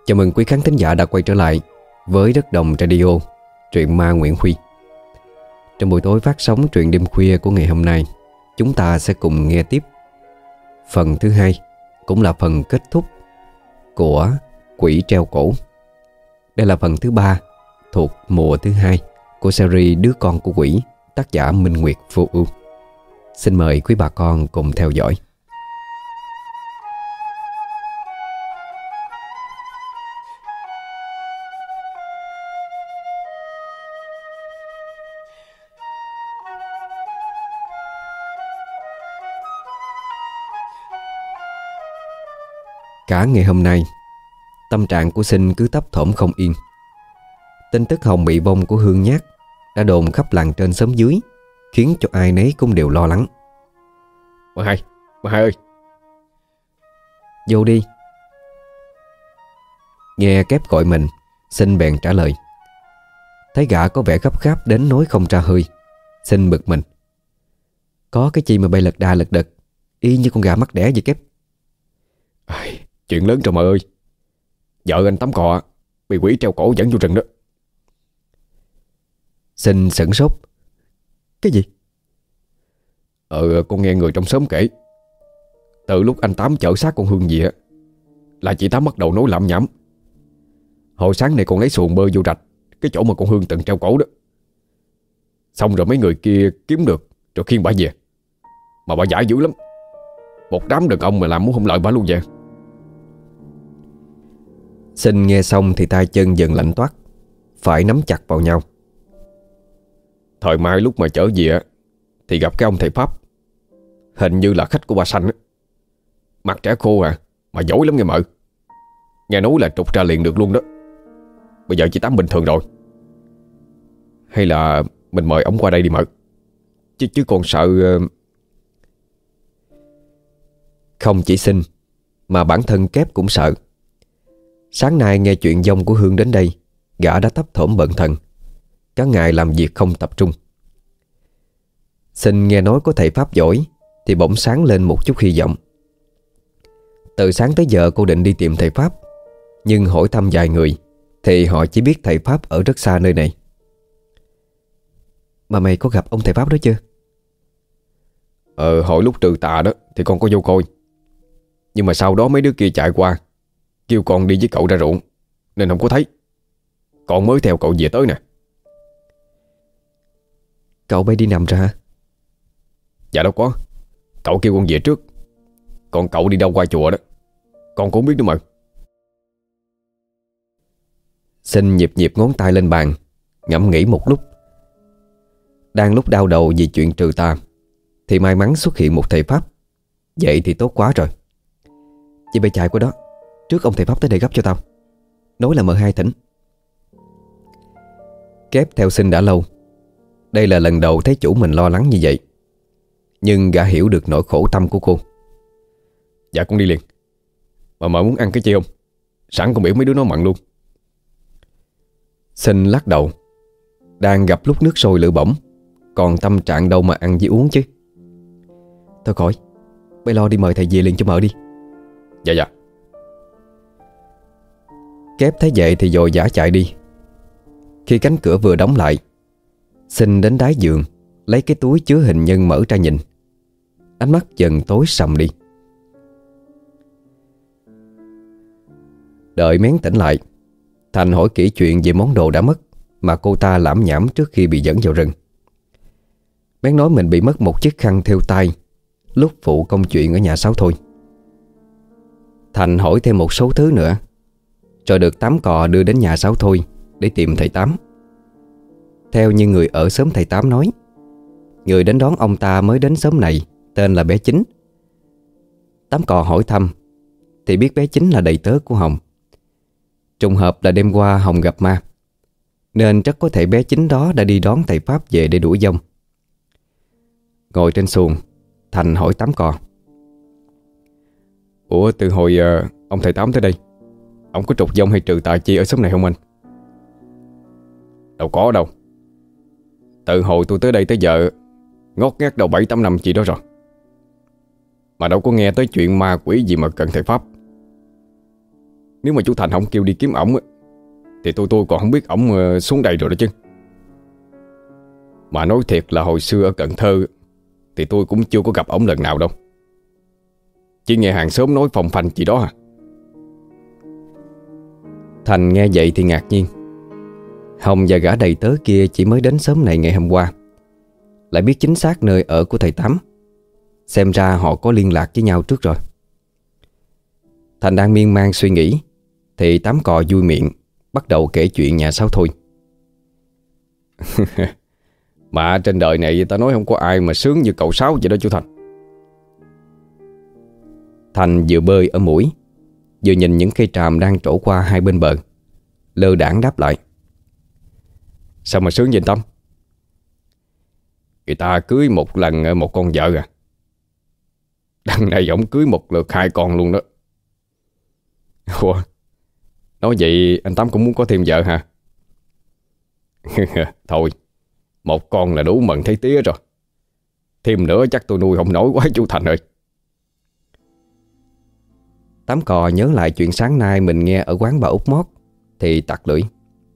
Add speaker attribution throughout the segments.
Speaker 1: Chào mừng quý khán thính giả đã quay trở lại với Đất Đồng Radio, truyện ma Nguyễn Huy. Trong buổi tối phát sóng truyện đêm khuya của ngày hôm nay, chúng ta sẽ cùng nghe tiếp phần thứ hai, cũng là phần kết thúc của Quỷ Treo Cổ. Đây là phần thứ 3 thuộc mùa thứ 2 của series Đứa Con Của Quỷ, tác giả Minh Nguyệt Vô Ưu. Xin mời quý bà con cùng theo dõi. Cả ngày hôm nay, tâm trạng của Sinh cứ thấp thỏm không yên. Tin tức Hồng bị vong của Hương Nhát đã đồn khắp làng trên xóm dưới, khiến cho ai nấy cũng đều lo lắng. Bà hai ơi! Vô đi! Nghe Kép gọi mình, Sinh bèn trả lời. Thấy gã có vẻ gấp gáp đến nỗi không ra hơi, Sinh bực mình. Có cái chi mà bay lật đà lật đật, y như con gà mắc đẻ vậy Kép?
Speaker 2: Chuyện lớn rồi mà ơi. Vợ anh Tám Cọ bị quỷ treo cổ dẫn vô rừng đó.
Speaker 1: Sinh sửng sốt. Cái gì?
Speaker 2: Con nghe người trong xóm kể. Từ lúc anh Tám chở xác con Hương về là chị Tám bắt đầu nói lảm nhảm. Hồi sáng này con lấy xuồng bơi vô rạch cái chỗ mà con Hương từng treo cổ đó. Xong rồi mấy người kia kiếm được rồi khiêng bà về. Mà bà giải dữ lắm. Một đám đàn ông mà làm muốn không lợi bà luôn vậy.
Speaker 1: Sinh nghe xong thì tay chân dần lạnh toát, phải nắm chặt vào nhau.
Speaker 2: Thời mai lúc mà trở về thì gặp cái ông thầy Pháp, hình như là khách của bà Sanh á. Mặt trẻ khô mà giỏi lắm nghe mợ. Nghe nói là trục ra liền được luôn đó. Bây giờ chị Tám bình thường rồi. Hay là mình mời ông qua đây đi mợ. Chứ còn sợ.
Speaker 1: Không chỉ Sinh mà bản thân Kép cũng sợ. Sáng nay nghe chuyện vong của Hương đến đây, gã đã thấp thỏm bận thần, cả ngày làm việc không tập trung. Sinh nghe nói có thầy Pháp giỏi thì bỗng sáng lên một chút hy vọng. Từ sáng tới giờ cô định đi tìm thầy Pháp, nhưng hỏi thăm vài người thì họ chỉ biết thầy Pháp ở rất xa nơi này. Mà mày có gặp ông thầy Pháp đó chưa?
Speaker 2: Hồi lúc trừ tà đó thì con có vô coi. Nhưng mà sau đó mấy đứa kia chạy qua, kêu con đi với cậu ra ruộng, nên không có thấy. Con mới theo cậu về tới nè.
Speaker 1: Cậu bay đi nằm ra hả?
Speaker 2: Dạ đâu có. Cậu kêu con về trước. Còn cậu đi đâu qua chùa đó con cũng không biết nữa mà.
Speaker 1: Sinh nhịp nhịp ngón tay lên bàn, ngẫm nghĩ một lúc. Đang lúc đau đầu vì chuyện trừ tà thì may mắn xuất hiện một thầy Pháp. Vậy thì tốt quá rồi. Chị bay chạy qua đó trước ông thầy Pháp tới đây gấp cho tao. Nói là M2 thỉnh. Kép theo Sinh đã lâu. Đây là lần đầu thấy chủ mình lo lắng như vậy, nhưng gã hiểu được nỗi khổ tâm của cô.
Speaker 2: Dạ con đi liền. Mà muốn ăn cái chi không? Sẵn con biểu mấy đứa nó mặn luôn.
Speaker 1: Sinh lắc đầu. Đang gặp lúc nước sôi lửa bỏng, còn tâm trạng đâu mà ăn với uống chứ. Thôi khỏi, bay lo đi mời thầy về liền cho mợ đi.
Speaker 2: Dạ.
Speaker 1: Kép thấy vậy thì vội vã chạy đi. Khi cánh cửa vừa đóng lại, Sinh đến đáy giường lấy cái túi chứa hình nhân mở ra nhìn. Ánh mắt dần tối sầm đi. Đợi Mén tỉnh lại, Thành hỏi kỹ chuyện về món đồ đã mất mà cô ta lảm nhảm trước khi bị dẫn vào rừng. Mén nói mình bị mất một chiếc khăn thêu tay lúc phụ công chuyện ở nhà Sáu Thôi. Thành hỏi thêm một số thứ nữa, rồi được Tám Cò đưa đến nhà Sáu Thôi để tìm thầy Tám. Theo như người ở xóm thầy Tám nói, người đến đón ông ta mới đến xóm này tên là bé Chính. Tám Cò hỏi thăm thì biết bé Chính là đầy tớ của Hồng. Trùng hợp là đêm qua Hồng gặp ma, nên rất có thể bé Chính đó đã đi đón thầy Pháp về để đuổi vong. Ngồi trên xuồng, Thành hỏi Tám Cò.
Speaker 2: Ủa từ hồi ông thầy Tám tới đây, ông có trục vong hay trừ tà chi ở xóm này không anh? Đâu có đâu. Từ hồi tôi tới đây tới giờ ngót nghét đầu 7-8 năm chị đó rồi. Mà đâu có nghe tới chuyện ma quỷ gì mà cần thầy Pháp. Nếu mà chú Thành không kêu đi kiếm ổng á, thì tôi còn không biết ổng xuống đây rồi đó chứ. Mà nói thiệt là hồi xưa ở Cần Thơ thì tôi cũng chưa có gặp ổng lần nào đâu. Chỉ nghe hàng xóm nói phong phanh gì đó à.
Speaker 1: Thành nghe vậy thì ngạc nhiên. Hồng và gã đầy tớ kia chỉ mới đến xóm này ngày hôm qua, lại biết chính xác nơi ở của thầy Tám. Xem ra họ có liên lạc với nhau trước rồi. Thành đang miên man suy nghĩ thì Tám Cò vui miệng bắt đầu kể chuyện nhà Sáu Thôi.
Speaker 2: Mà trên đời này ta nói không có ai mà sướng như cậu Sáu vậy đó chú Thành.
Speaker 1: Thành vừa bơi ở mũi, vừa nhìn những cây tràm đang trổ qua hai bên bờ, lơ đãng đáp lại.
Speaker 2: Sao mà sướng vậy Tâm? Người ta cưới một lần một con vợ à. Đằng này ổng cưới một lượt hai con luôn đó. Ủa, nói vậy anh Tám cũng muốn có thêm vợ hả? Thôi, một con là đủ mừng thấy tía rồi. Thêm nữa chắc tôi nuôi không nổi quá chú Thành ơi.
Speaker 1: Tám Cò nhớ lại chuyện sáng nay mình nghe ở quán bà Út Mót thì tặc lưỡi.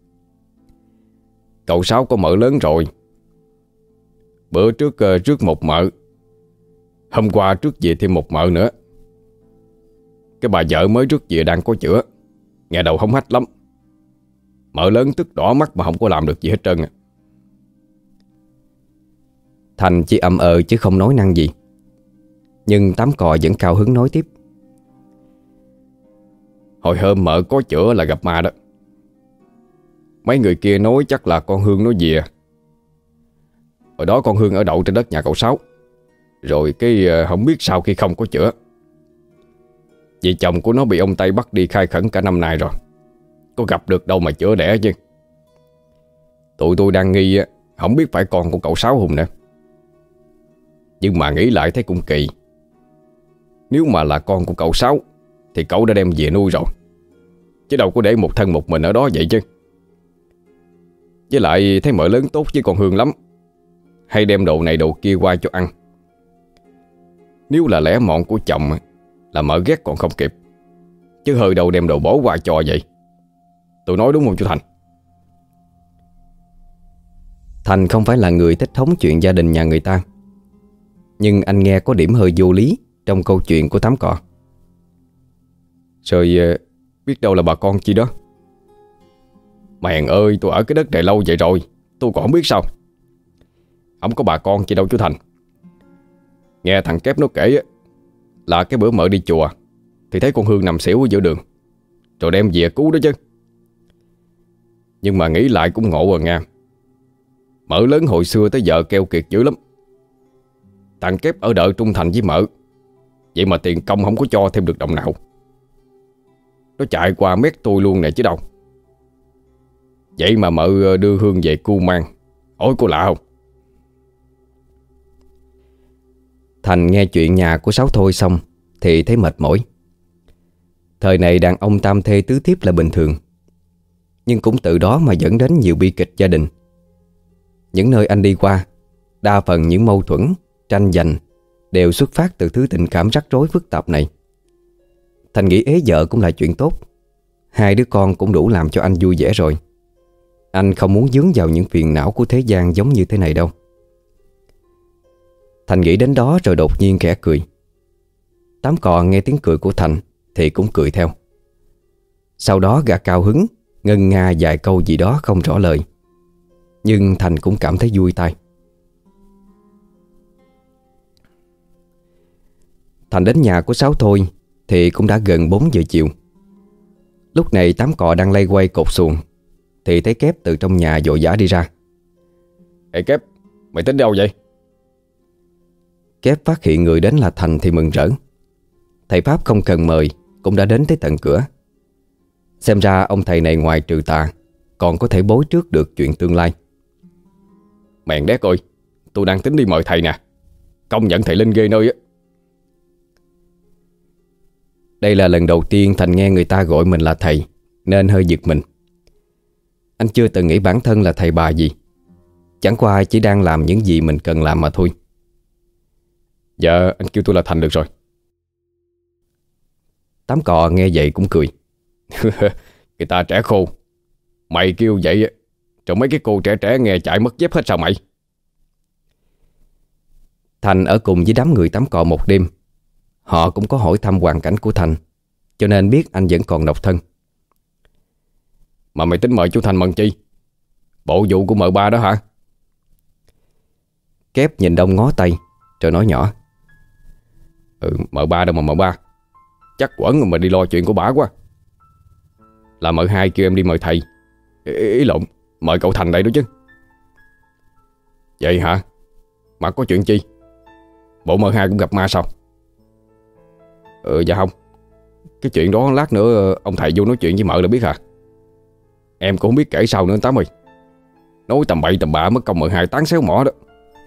Speaker 2: Cậu Sáu có mợ lớn rồi. Bữa trước rước một mợ, hôm qua rước về thêm một mợ nữa. Cái bà vợ mới rước về đang có chữa, nghe đầu hống hách lắm. Mợ lớn tức đỏ mắt mà không có làm được gì hết trơn à.
Speaker 1: Thành chỉ chứ không nói năng gì. Nhưng Tám Cò vẫn cao hứng nói tiếp.
Speaker 2: Hồi hôm mợ có chữa là gặp ma đó. Mấy người kia nói chắc là con Hương nó về. Hồi đó con Hương ở đậu trên đất nhà cậu Sáu. Rồi cái không biết sao khi không có chữa. Vì chồng của nó bị ông Tây bắt đi khai khẩn cả năm nay rồi. Có gặp được đâu mà chữa đẻ chứ. Tụi tôi đang nghi không biết phải con của cậu Sáu Hùng nữa. Nhưng mà nghĩ lại thấy cũng kỳ. Nếu mà là con của cậu Sáu thì cậu đã đem về nuôi rồi, chứ đâu có để một thân một mình ở đó vậy chứ. Với lại thấy mợ lớn tốt với con Hương lắm, hay đem đồ này đồ kia qua cho ăn. Nếu là lẽ mọn của chồng là mợ ghét còn không kịp, chứ hơi đâu đem đồ bỏ qua cho vậy. Tôi nói đúng không chú Thành?
Speaker 1: Thành không phải là người thích hóng chuyện gia đình nhà người ta, nhưng anh nghe có điểm hơi vô lý trong câu chuyện của Tám Cò.
Speaker 2: Rồi biết đâu là bà con chi đó. Mèn ơi, tôi ở cái đất này lâu vậy rồi, tôi còn không biết sao. Không có bà con chi đâu chú Thành. Nghe thằng Kép nó kể là cái bữa mợ đi chùa thì thấy con Hương nằm xỉu ở giữa đường, rồi đem về cứu đó chứ. Nhưng mà nghĩ lại cũng ngộ à nha. Mợ lớn hồi xưa tới giờ keo kiệt dữ lắm. Thằng Kép ở đợi trung thành với mợ, vậy mà tiền công không có cho thêm được đồng nào. Nó chạy qua mét tôi luôn nè chứ đâu. Vậy mà mợ đưa Hương về cu mang. Ôi cô lạ không?
Speaker 1: Thành nghe chuyện nhà của Sáu Thôi xong thì thấy mệt mỏi. Thời này đàn ông tam thê tứ thiếp là bình thường, nhưng cũng từ đó mà dẫn đến nhiều bi kịch gia đình. Những nơi anh đi qua, đa phần những mâu thuẫn, tranh giành đều xuất phát từ thứ tình cảm rắc rối phức tạp này. Thành nghĩ ế vợ cũng là chuyện tốt. Hai đứa con cũng đủ làm cho anh vui vẻ rồi. Anh không muốn dướng vào những phiền não của thế gian giống như thế này đâu. Thành nghĩ đến đó rồi đột nhiên khẽ cười. Tám Cò nghe tiếng cười của Thành thì cũng cười theo. Sau đó gã cao hứng ngân nga vài câu gì đó không rõ lời, nhưng Thành cũng cảm thấy vui tai. Thành đến nhà của Sáu Thôi thì cũng đã gần 4 giờ chiều. Lúc này Tám Cò đang lay quay cột xuồng thì thấy Kép từ trong nhà vội vã đi ra.
Speaker 2: Ê Kép, mày tính đâu vậy?
Speaker 1: Kép phát hiện người đến là Thành thì mừng rỡ. Thầy Pháp không cần mời cũng đã đến tới tận cửa. Xem ra ông thầy này ngoài trừ tà còn có thể bối trước được chuyện tương lai.
Speaker 2: Mèn đét ơi, tôi đang tính đi mời thầy nè. Công nhận thầy linh ghê nơi á.
Speaker 1: Đây là lần đầu tiên Thành nghe người ta gọi mình là thầy, nên hơi giật mình. Anh chưa từng nghĩ bản thân là thầy bà gì, chẳng qua chỉ đang làm những gì mình cần làm mà thôi.
Speaker 2: Dạ anh kêu tôi là Thành được rồi.
Speaker 1: Tám Cò nghe vậy cũng cười.
Speaker 2: Người ta trẻ khô. Mày kêu vậy á, rồi mấy cái cô trẻ trẻ nghe chạy mất dép hết sao mày?
Speaker 1: Thành ở cùng với đám người tắm cò một đêm. Họ cũng có hỏi thăm hoàn cảnh của Thành, cho nên biết anh vẫn còn độc thân.
Speaker 2: Mà mày tính mời chú Thành mần chi? Bộ vụ của mợ ba đó hả?
Speaker 1: Kép nhìn Đông ngó tay rồi nói nhỏ.
Speaker 2: Mợ ba đâu mà mợ ba. Chắc quẩn mà đi lo chuyện của bả quá. Là mợ hai kêu em đi mời thầy. Ý lộn, mời cậu Thành đây đó chứ. Vậy hả? Mà có chuyện chi? Bộ mợ hai cũng gặp ma sao? Dạ không. Cái chuyện đó lát nữa ông thầy vô nói chuyện với mợ là biết hả? Em cũng không biết kể sao nữa anh Tám ơi. Nói tầm bậy tầm bạ mất công mợ hai tán xéo mỏ đó.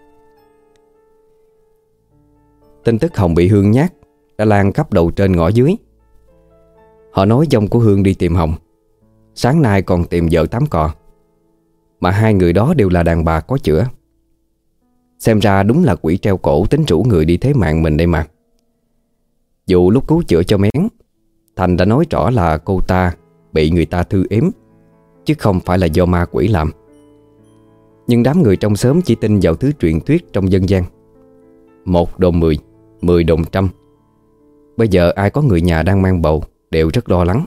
Speaker 1: Tin tức Hồng bị Hương nhát đã lan khắp đầu trên ngõ dưới. Họ nói dông của Hương đi tìm Hồng, sáng nay còn tìm vợ tám cò. Mà hai người đó đều là đàn bà có chữa. Xem ra đúng là quỷ treo cổ tính rủ người đi thế mạng mình đây mà. Dù lúc cứu chữa cho Mén, Thành đã nói rõ là cô ta bị người ta thư ếm, chứ không phải là do ma quỷ làm. Nhưng đám người trong xóm chỉ tin vào thứ truyền thuyết trong dân gian. 1 đồn 10, 10 đồn trăm. Bây giờ ai có người nhà đang mang bầu đều rất lo lắng.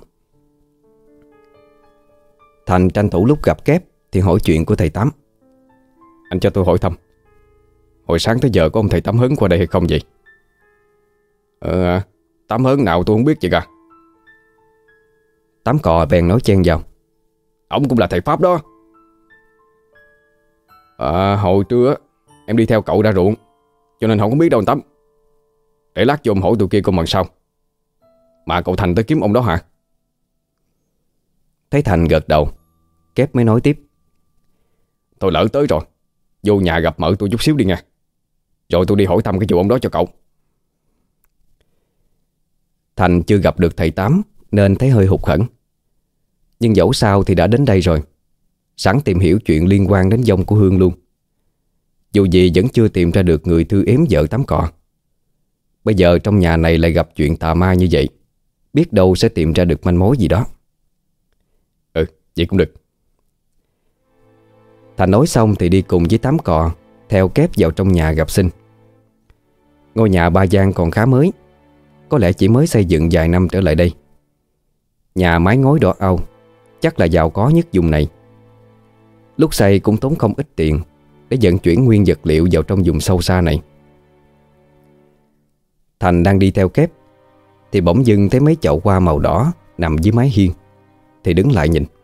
Speaker 1: Thành tranh thủ lúc gặp Kép thì hỏi chuyện của thầy Tám.
Speaker 2: Anh cho tôi hỏi thăm, hồi sáng tới giờ có ông thầy Tám Hớn qua đây hay không vậy? Tám Hớn nào tôi không biết vậy cả.
Speaker 1: Tám cò bèn nói chen vào.
Speaker 2: Ông cũng là thầy Pháp đó. Hồi trưa em đi theo cậu ra ruộng, cho nên không có biết đâu anh Tám. Để lát vô ông hỏi tụi kia coi bằng sao. Mà cậu Thành tới kiếm ông đó hả?
Speaker 1: Thấy Thành gật đầu, Kép mới nói tiếp.
Speaker 2: Tôi lỡ tới rồi, vô nhà gặp mợ tôi chút xíu đi nha. Rồi tôi đi hỏi thăm cái vụ ông đó cho cậu.
Speaker 1: Thành chưa gặp được thầy Tám nên thấy hơi hụt hẫng. Nhưng dẫu sao thì đã đến đây rồi, sẵn tìm hiểu chuyện liên quan đến dông của Hương luôn. Dù gì vẫn chưa tìm ra được người thư ếm vợ Tám cò. Bây giờ trong nhà này lại gặp chuyện tà ma như vậy, biết đâu sẽ tìm ra được manh mối gì đó.
Speaker 2: Vậy cũng được.
Speaker 1: Thành nói xong thì đi cùng với Tám cò theo Kép vào trong nhà gặp Sinh. Ngôi nhà ba gian còn khá mới, có lẽ chỉ mới xây dựng vài năm trở lại đây. Nhà mái ngói đỏ au, chắc là giàu có nhất vùng này. Lúc xây cũng tốn không ít tiền để vận chuyển nguyên vật liệu vào trong vùng sâu xa này. Thành đang đi theo Kép thì bỗng dưng thấy mấy chậu hoa màu đỏ nằm dưới mái hiên, thì đứng lại nhìn.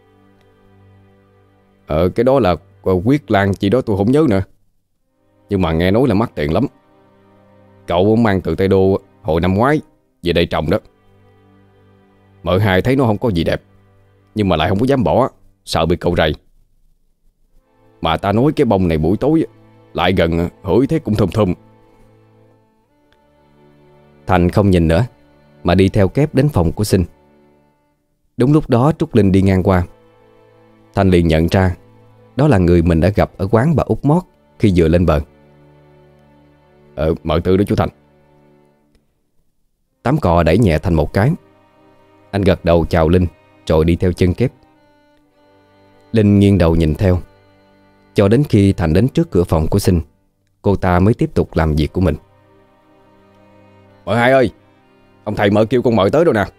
Speaker 2: Cái đó là quyết lan chi đó tôi không nhớ nữa, nhưng mà nghe nói là mắc tiền lắm. Cậu mang từ Tây Đô hồi năm ngoái về đây trồng đó. Mợ hai thấy nó không có gì đẹp, nhưng mà lại không có dám bỏ, sợ bị cậu rầy. Mà ta nói cái bông này buổi tối lại gần hửi thế cũng thơm thơm.
Speaker 1: Thành không nhìn nữa mà đi theo Kép đến phòng của Sinh. Đúng lúc đó Trúc Linh đi ngang qua. Thành liền nhận ra đó là người mình đã gặp ở quán bà Út Mót khi vừa lên bờ.
Speaker 2: Mợ Tư đó chú Thành.
Speaker 1: Tám cò đẩy nhẹ Thành một cái. Anh gật đầu chào Linh rồi đi theo chân Kép. Linh nghiêng đầu nhìn theo cho đến khi Thành đến trước cửa phòng của Sinh, cô ta mới tiếp tục làm việc của mình.
Speaker 2: Mợ hai ơi, ông thầy mợ kêu con mợ tới rồi nè.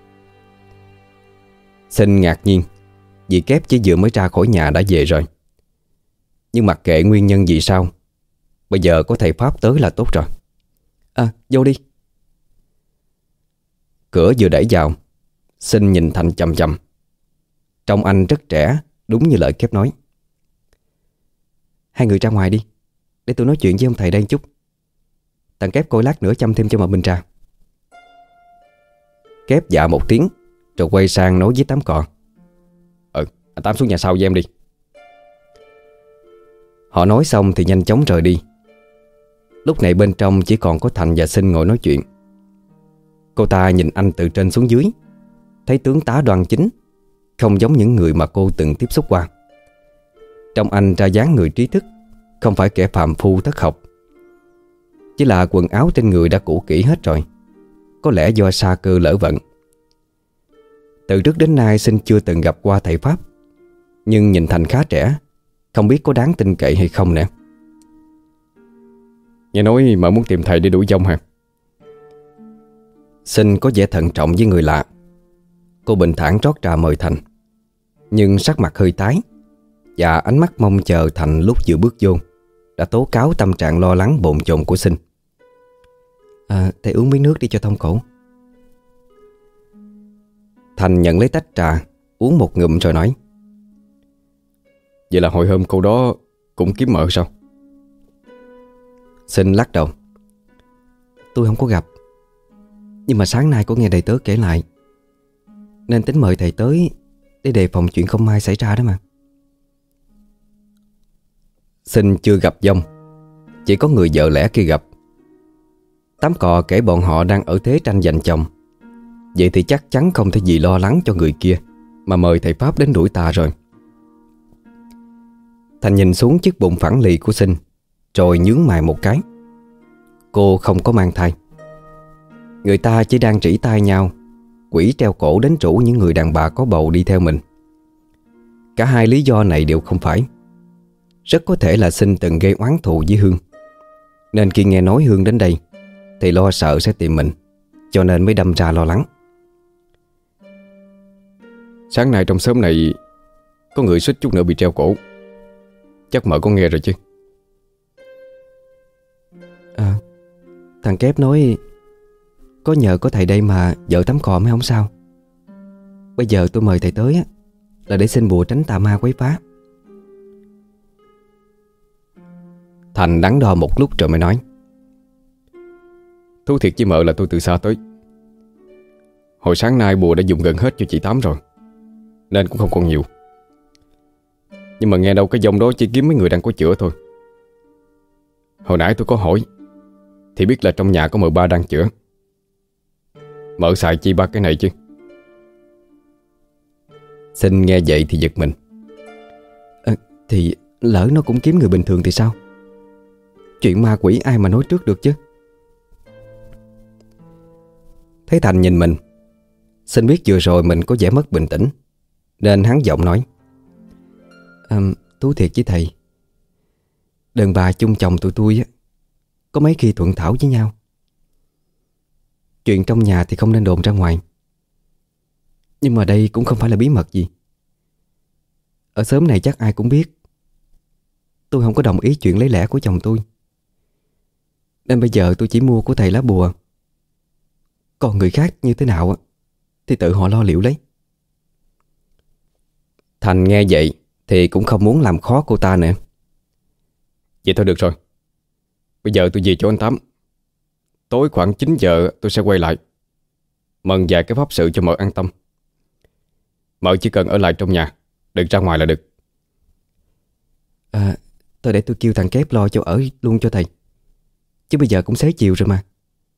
Speaker 1: Sinh ngạc nhiên vì Kép chỉ vừa mới ra khỏi nhà đã về rồi. Nhưng mặc kệ nguyên nhân gì sao, bây giờ có thầy Pháp tới là tốt rồi. Vô đi. Cửa vừa đẩy vào, Sinh nhìn Thành chằm chằm. Trông anh rất trẻ, đúng như lời Kép nói. Hai người ra ngoài đi, để tôi nói chuyện với ông thầy đây chút. Thằng Kép coi lát nữa chăm thêm cho mà Minh trà. Kép dạ một tiếng rồi quay sang nói với Tám cò.
Speaker 2: Anh Tám xuống nhà sau với em đi.
Speaker 1: Họ nói xong thì nhanh chóng rời đi. Lúc này bên trong chỉ còn có Thành và Sinh ngồi nói chuyện. Cô ta nhìn anh từ trên xuống dưới, thấy tướng tá đoan chính, không giống những người mà cô từng tiếp xúc qua. Trong anh ra dáng người trí thức, không phải kẻ phàm phu thất học. Chỉ là quần áo trên người đã cũ kỹ hết rồi, có lẽ do sa cơ lỡ vận. Từ trước đến nay Sinh chưa từng gặp qua thầy Pháp, nhưng nhìn Thành khá trẻ, không biết có đáng tin cậy hay không nè.
Speaker 2: Nghe nói mà muốn tìm thầy để đuổi dông hả?
Speaker 1: Sinh có vẻ thận trọng với người lạ. Cô bình thản rót trà mời Thành, nhưng sắc mặt hơi tái, và ánh mắt mong chờ Thành lúc vừa bước vô đã tố cáo tâm trạng lo lắng bồn chồn của Sinh. Thầy uống miếng nước đi cho thông cổ. Thành nhận lấy tách trà, uống một ngụm rồi nói:
Speaker 2: Vậy là hồi hôm cô đó cũng kiếm mợ sao?
Speaker 1: Sinh lắc đầu: Tôi không có gặp, nhưng mà sáng nay có nghe đầy tớ kể lại, nên tính mời thầy tới để đề phòng chuyện không may xảy ra đó mà. Sinh chưa gặp dông, chỉ có người vợ lẽ kia gặp. Tám cò kể bọn họ đang ở thế tranh giành chồng, vậy thì chắc chắn không thể gì lo lắng cho người kia mà mời thầy Pháp đến đuổi tà rồi. Thành nhìn xuống chiếc bụng phẳng lì của Sinh, rồi nhướng mày một cái. Cô không có mang thai. Người ta chỉ đang trĩ tai nhau, quỷ treo cổ đến rủ những người đàn bà có bầu đi theo mình. Cả hai lý do này đều không phải. Rất có thể là Sinh từng gây oán thù với Hương, nên khi nghe nói Hương đến đây thì lo sợ sẽ tìm mình, cho nên mới đâm ra lo lắng.
Speaker 2: Sáng nay trong xóm này có người suýt chút nữa bị treo cổ. Chắc mợ có nghe rồi chứ?
Speaker 1: Thằng Kép nói có nhờ có thầy đây mà vợ tắm cò mới không sao. Bây giờ tôi mời thầy tới là để xin bùa tránh tà ma quấy phá. Thành đắn đo một lúc rồi mới nói:
Speaker 2: Thú thiệt với mợ là tôi từ xa tới. Hồi sáng nay bùa đã dùng gần hết cho chị Tám rồi, nên cũng không còn nhiều. Nhưng mà nghe đâu cái dòng đó chỉ kiếm mấy người đang có chữa thôi. Hồi nãy tôi có hỏi thì biết là trong nhà có mợ ba đang chữa. Mợ xài chi ba cái này chứ?
Speaker 1: Sinh nghe vậy thì giật mình. Thì lỡ nó cũng kiếm người bình thường thì sao? Chuyện ma quỷ ai mà nói trước được chứ. Thấy Thành nhìn mình, Sinh biết vừa rồi mình có vẻ mất bình tĩnh, nên hắn giọng nói: Thú thiệt với thầy, đàn bà chung chồng tụi tôi có mấy khi thuận thảo với nhau. Chuyện trong nhà thì không nên đồn ra ngoài, nhưng mà đây cũng không phải là bí mật gì. Ở xóm này chắc ai cũng biết tôi không có đồng ý chuyện lấy lẽ của chồng tôi, nên bây giờ tôi chỉ mua của thầy lá bùa. Còn người khác như thế nào thì tự họ lo liệu lấy. Thành nghe vậy thì cũng không muốn làm khó cô ta nữa.
Speaker 2: Vậy thôi được rồi. Bây giờ tôi về chỗ anh Tám. Tối khoảng 9 giờ tôi sẽ quay lại, mần vài cái pháp sự cho mợ an tâm. Mợ chỉ cần ở lại trong nhà, đừng ra ngoài là được.
Speaker 1: Tôi để tôi kêu thằng Kép lo cho ở luôn cho thầy, chứ bây giờ cũng xế chiều rồi mà.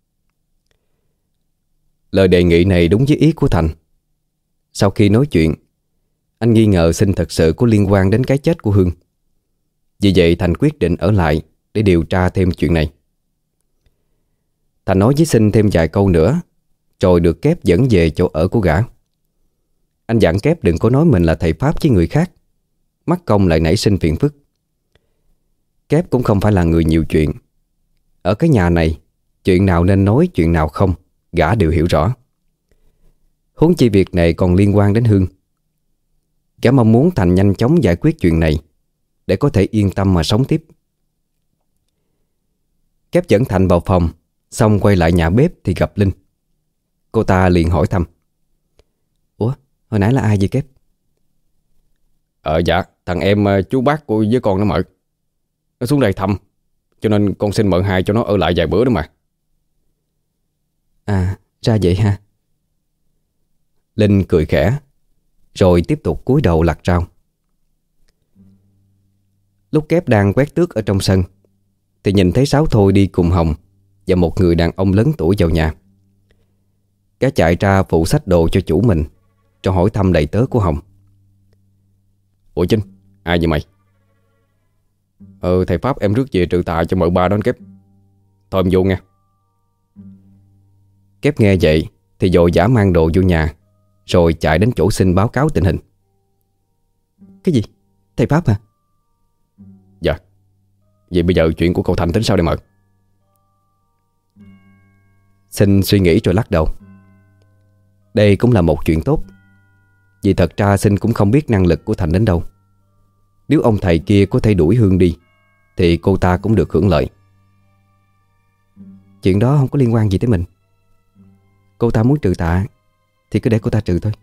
Speaker 1: Lời đề nghị này đúng với ý của Thành. Sau khi nói chuyện, anh nghi ngờ Sinh thật sự có liên quan đến cái chết của Hương. Vì vậy Thành quyết định ở lại để điều tra thêm chuyện này. Thành nói với Sinh thêm vài câu nữa, rồi được Kép dẫn về chỗ ở của gã. Anh dặn Kép đừng có nói mình là thầy Pháp với người khác, mắc công lại nảy sinh phiền phức. Kép cũng không phải là người nhiều chuyện. Ở cái nhà này, chuyện nào nên nói, chuyện nào không, gã đều hiểu rõ. Huống chi việc này còn liên quan đến Hương. Gã mong muốn Thành nhanh chóng giải quyết chuyện này để có thể yên tâm mà sống tiếp. Kép dẫn Thành vào phòng, xong quay lại nhà bếp thì gặp Linh. Cô ta liền hỏi thăm: Ủa, hồi nãy là ai vậy Kép?
Speaker 2: Dạ, thằng em chú bác của với con nó mợ. Nó xuống đây thăm, cho nên con xin mợ hai cho nó ở lại vài bữa đó mà.
Speaker 1: Ra vậy ha. Linh cười khẽ, rồi tiếp tục cúi đầu lặt rau. Lúc Kép đang quét tước ở trong sân thì nhìn thấy Sáu Thôi đi cùng Hồng và một người đàn ông lớn tuổi vào nhà. Gã chạy ra phụ xách đồ cho chủ mình, cho hỏi thăm đầy tớ của Hồng.
Speaker 2: Ủa Trinh, ai vậy mày? Thầy Pháp em rước về trừ tà cho mợ ba đó anh Kép. Thôi em vô nghe.
Speaker 1: Kép nghe vậy thì vội vã mang đồ vô nhà, rồi chạy đến chỗ Sinh báo cáo tình hình. Cái gì? Thầy Pháp à?
Speaker 2: Dạ. Vậy bây giờ chuyện của cậu Thành tính sao đây Mợ?
Speaker 1: Sinh suy nghĩ rồi lắc đầu. Đây cũng là một chuyện tốt, vì thật ra Sinh cũng không biết năng lực của Thành đến đâu. Nếu ông thầy kia có thể đuổi Hương đi thì cô ta cũng được hưởng lợi. Chuyện đó không có liên quan gì tới mình. Cô ta muốn trừ Tạ thì cứ để cô ta trừ thôi.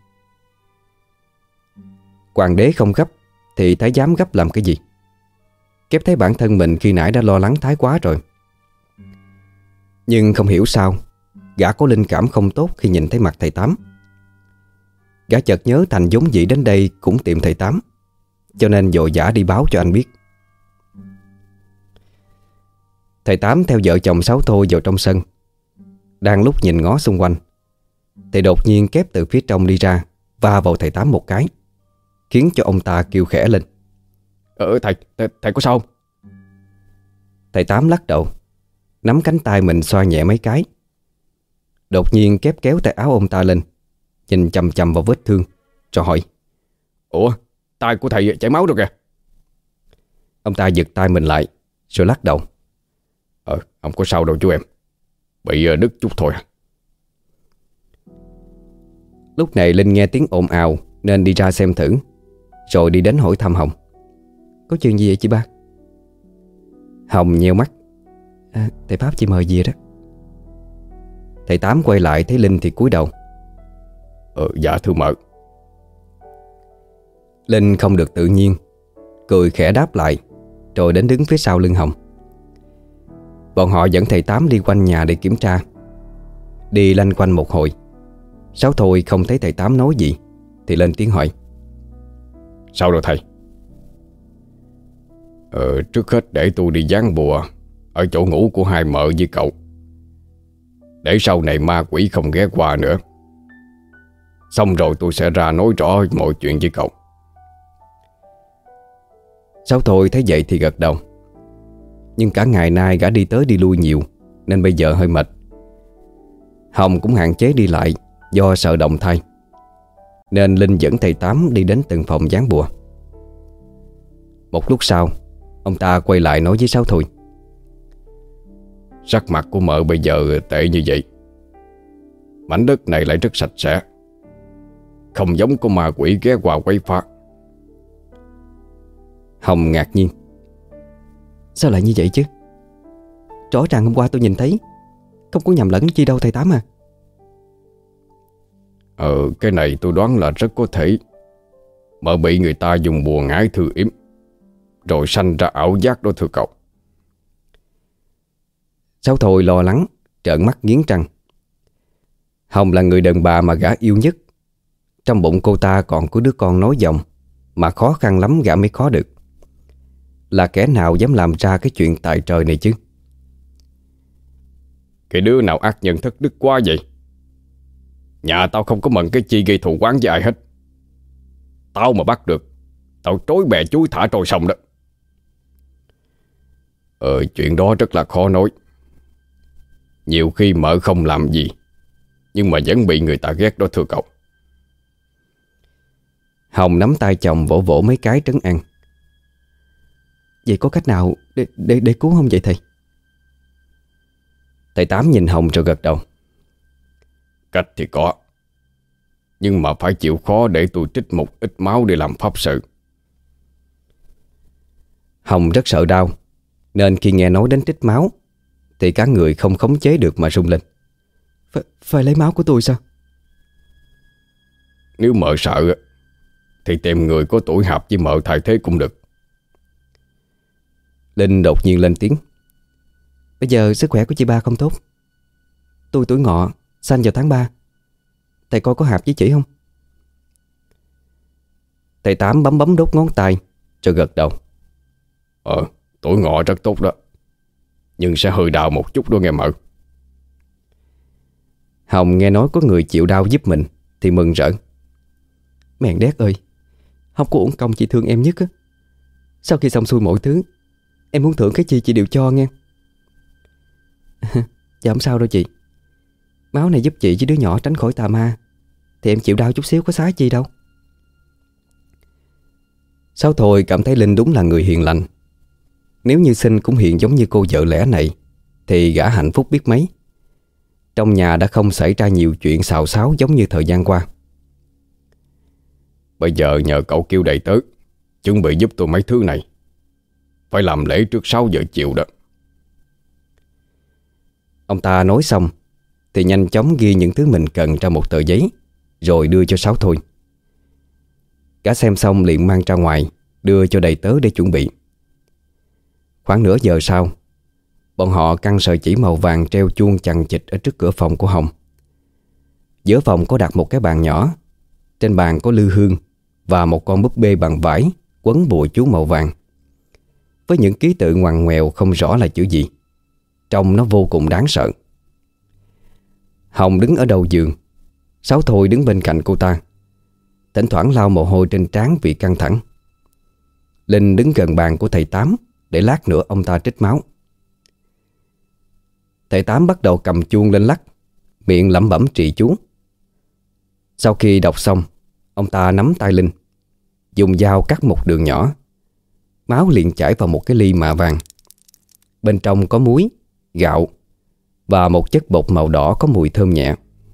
Speaker 1: Hoàng đế không gấp thì thái giám gấp làm cái gì? Kép thấy bản thân mình khi nãy đã lo lắng thái quá rồi. Nhưng không hiểu sao gã có linh cảm không tốt khi nhìn thấy mặt thầy Tám. Gã chợt nhớ Thành vốn dĩ đến đây cũng tìm thầy Tám, cho nên vội vã đi báo cho anh biết. Thầy Tám theo vợ chồng Sáu Thôi vào trong sân. Đang lúc nhìn ngó xung quanh thì đột nhiên Kép từ phía trong đi ra, va vào thầy Tám một cái, khiến cho ông ta kêu khẽ lên.
Speaker 2: Thầy có sao không?
Speaker 1: Thầy Tám lắc đầu, nắm cánh tay mình xoa nhẹ mấy cái. Đột nhiên Kép kéo tay áo ông ta lên, nhìn chằm chằm vào vết thương, rồi hỏi:
Speaker 2: Ủa, tay của thầy chảy máu rồi kìa.
Speaker 1: Ông ta giật tay mình lại, rồi lắc đầu.
Speaker 2: Không có sao đâu chú em, bị đứt chút thôi.
Speaker 1: Lúc này Linh nghe tiếng ồn ào nên đi ra xem thử, rồi đi đến hỏi thăm Hồng. Có chuyện gì vậy chị ba? Hồng nheo mắt. Thầy Pháp chị mời gì đó. Thầy Tám quay lại thấy Linh thì cúi đầu.
Speaker 2: Dạ thưa Mợ.
Speaker 1: Linh không được tự nhiên, cười khẽ đáp lại, rồi đến đứng phía sau lưng Hồng. Bọn họ dẫn thầy Tám đi quanh nhà để kiểm tra. Đi lanh quanh một hồi, Sáu Thôi không thấy thầy Tám nói gì thì lên tiếng hỏi:
Speaker 2: Sao rồi thầy? Trước hết để tôi đi dán bùa ở chỗ ngủ của hai mợ với cậu, để sau này ma quỷ không ghé qua nữa. Xong rồi tôi sẽ ra nói rõ mọi chuyện với cậu.
Speaker 1: Sáu Thôi thấy vậy thì gật đầu. Nhưng cả ngày nay gã đi tới đi lui nhiều nên bây giờ hơi mệt. Hồng cũng hạn chế đi lại do sợ động thai, nên Linh dẫn thầy Tám đi đến từng phòng dán bùa. Một lúc sau, ông ta quay lại nói với Sáu Thôi:
Speaker 2: Sắc mặt của mợ bây giờ tệ như vậy, mảnh đất này lại rất sạch sẽ, không giống có ma quỷ ghé qua quấy phá.
Speaker 1: Hồng ngạc nhiên: Sao lại như vậy chứ? Rõ ràng hôm qua tôi nhìn thấy, không có nhầm lẫn chi đâu thầy Tám à.
Speaker 2: Cái này tôi đoán là rất có thể mợ bị người ta dùng bùa ngải thư yếm, rồi sanh ra ảo giác đó thưa cậu.
Speaker 1: Sáu Thôi lo lắng, trợn mắt nghiến răng. Hồng là người đàn bà mà gã yêu nhất. Trong bụng cô ta còn có đứa con nối dòng, mà khó khăn lắm gã mới có được. Là kẻ nào dám làm ra cái chuyện tài trời này chứ?
Speaker 2: Cái đứa nào ác nhân thất đức quá vậy? Nhà tao không có mận cái chi gây thù oán với ai hết. Tao mà bắt được, tao trối bè chuối thả trôi sông đó. Chuyện đó rất là khó nói. Nhiều khi mợ không làm gì, nhưng mà vẫn bị người ta ghét đó thưa cậu.
Speaker 1: Hồng nắm tay chồng vỗ vỗ mấy cái trấn an. Vậy có cách nào để cứu không vậy thầy? Thầy Tám nhìn Hồng rồi gật đầu.
Speaker 2: Cách thì có, nhưng mà phải chịu khó để tôi trích một ít máu để làm pháp sự.
Speaker 1: Hồng rất sợ đau, nên khi nghe nói đến trích máu thì cả người không khống chế được mà run lên. Phải lấy máu của tôi sao?
Speaker 2: Nếu mợ sợ thì tìm người có tuổi hợp với mợ thay thế cũng được.
Speaker 1: Linh đột nhiên lên tiếng. Bây giờ sức khỏe của chị ba không tốt. Tôi tuổi Ngọ, sanh vào tháng 3. Thầy coi có hợp với chị không? Thầy Tám bấm bấm đốt ngón tay rồi gật đầu.
Speaker 2: Tuổi Ngọ rất tốt đó, nhưng sẽ hơi đau một chút đó nghe mợ.
Speaker 1: Hồng nghe nói có người chịu đau giúp mình thì mừng rỡ. Mèn đét ơi, không có uổng công chị thương em nhất á. Sau khi xong xuôi mọi thứ, em muốn thưởng cái gì chị đều cho nghe. Dạ không sao đâu chị. Máu này giúp chị với đứa nhỏ tránh khỏi tà ma, thì em chịu đau chút xíu có xá chi đâu. Sáu Thôi cảm thấy Linh đúng là người hiền lành. Nếu như Sinh cũng hiền giống như cô vợ lẽ này thì gã hạnh phúc biết mấy. Trong nhà đã không xảy ra nhiều chuyện xào xáo giống như thời gian qua.
Speaker 2: Bây giờ nhờ cậu kêu đầy tớ chuẩn bị giúp tôi mấy thứ này. Phải làm lễ trước 6 giờ chiều đó.
Speaker 1: Ông ta nói xong thì nhanh chóng ghi những thứ mình cần ra một tờ giấy, rồi đưa cho Sáu Thôi. Cả xem xong liền mang ra ngoài, đưa cho đầy tớ để chuẩn bị. Khoảng nửa giờ sau, bọn họ căng sợi chỉ màu vàng treo chuông chằng chịt ở trước cửa phòng của Hồng. Giữa phòng có đặt một cái bàn nhỏ. Trên bàn có lư hương và một con búp bê bằng vải quấn bùa chú màu vàng, với những ký tự ngoằn ngoèo không rõ là chữ gì. Trông nó vô cùng đáng sợ. Hồng đứng ở đầu giường, Sáu Thôi đứng bên cạnh cô ta, thỉnh thoảng lau mồ hôi trên trán vì căng thẳng. Linh đứng gần bàn của thầy Tám để lát nữa ông ta trích máu. Thầy Tám bắt đầu cầm chuông lên lắc, miệng lẩm bẩm trì chú. Sau khi đọc xong, ông ta nắm tay Linh, dùng dao cắt một đường nhỏ. Máu liền chảy vào một cái ly mạ vàng. Bên trong có muối, gạo và một chất bột màu đỏ có mùi thơm nhẹ.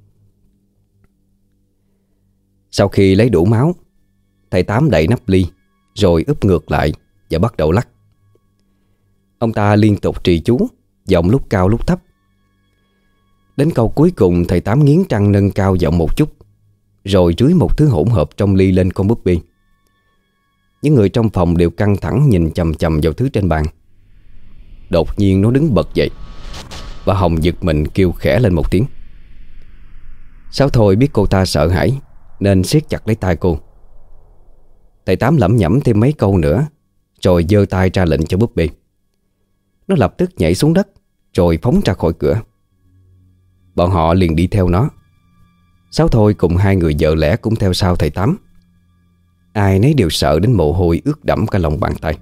Speaker 1: Sau khi lấy đủ máu, thầy Tám đậy nắp ly rồi úp ngược lại và bắt đầu lắc. Ông ta liên tục trì chú, giọng lúc cao lúc thấp. Đến câu cuối cùng, thầy Tám nghiến răng nâng cao giọng một chút, rồi rưới một thứ hỗn hợp trong ly lên con búp bê. Những người trong phòng đều căng thẳng nhìn chằm chằm vào thứ trên bàn. Đột nhiên nó đứng bật dậy, và Hồng giật mình kêu khẽ lên một tiếng. Sáu Thôi biết cô ta sợ hãi nên siết chặt lấy tay cô. Thầy Tám lẩm nhẩm thêm mấy câu nữa, rồi giơ tay ra lệnh cho búp bê. Nó lập tức nhảy xuống đất rồi phóng ra khỏi cửa. Bọn họ liền đi theo nó. Sáu Thôi cùng hai người vợ lẽ cũng theo sau thầy Tám. Ai nấy đều sợ đến mồ hôi ướt đẫm cả lòng bàn tay.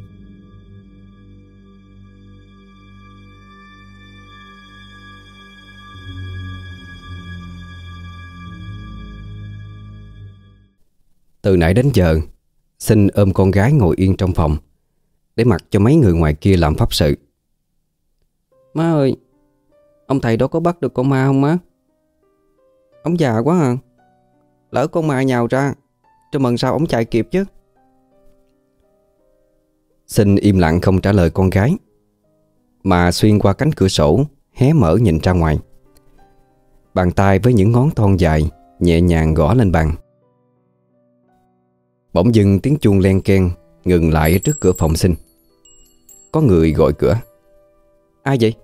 Speaker 1: Từ nãy đến giờ, Sinh ôm con gái ngồi yên trong phòng để mặc cho mấy người ngoài kia làm pháp sự. Má ơi, ông thầy đó có bắt được con ma không má? Ông già quá à. Lỡ con ma nhào ra, cho mần sao ông chạy kịp chứ. Sinh im lặng không trả lời con gái, mà xuyên qua cánh cửa sổ hé mở nhìn ra ngoài. Bàn tay với những ngón thon dài nhẹ nhàng gõ lên bàn. Bỗng dưng tiếng chuông len keng ngừng lại ở trước cửa phòng Sinh. Có người gọi cửa. Ai vậy?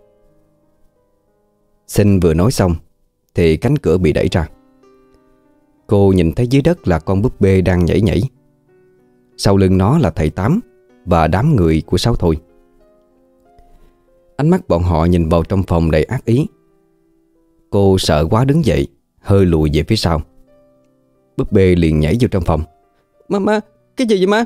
Speaker 1: Sinh vừa nói xong thì cánh cửa bị đẩy ra. Cô nhìn thấy dưới đất là con búp bê đang nhảy nhảy. Sau lưng nó là thầy Tám và đám người của Sáu Thôi. Ánh mắt bọn họ nhìn vào trong phòng đầy ác ý. Cô sợ quá đứng dậy, hơi lùi về phía sau. Búp bê liền nhảy vô trong phòng. Má, cái gì vậy má?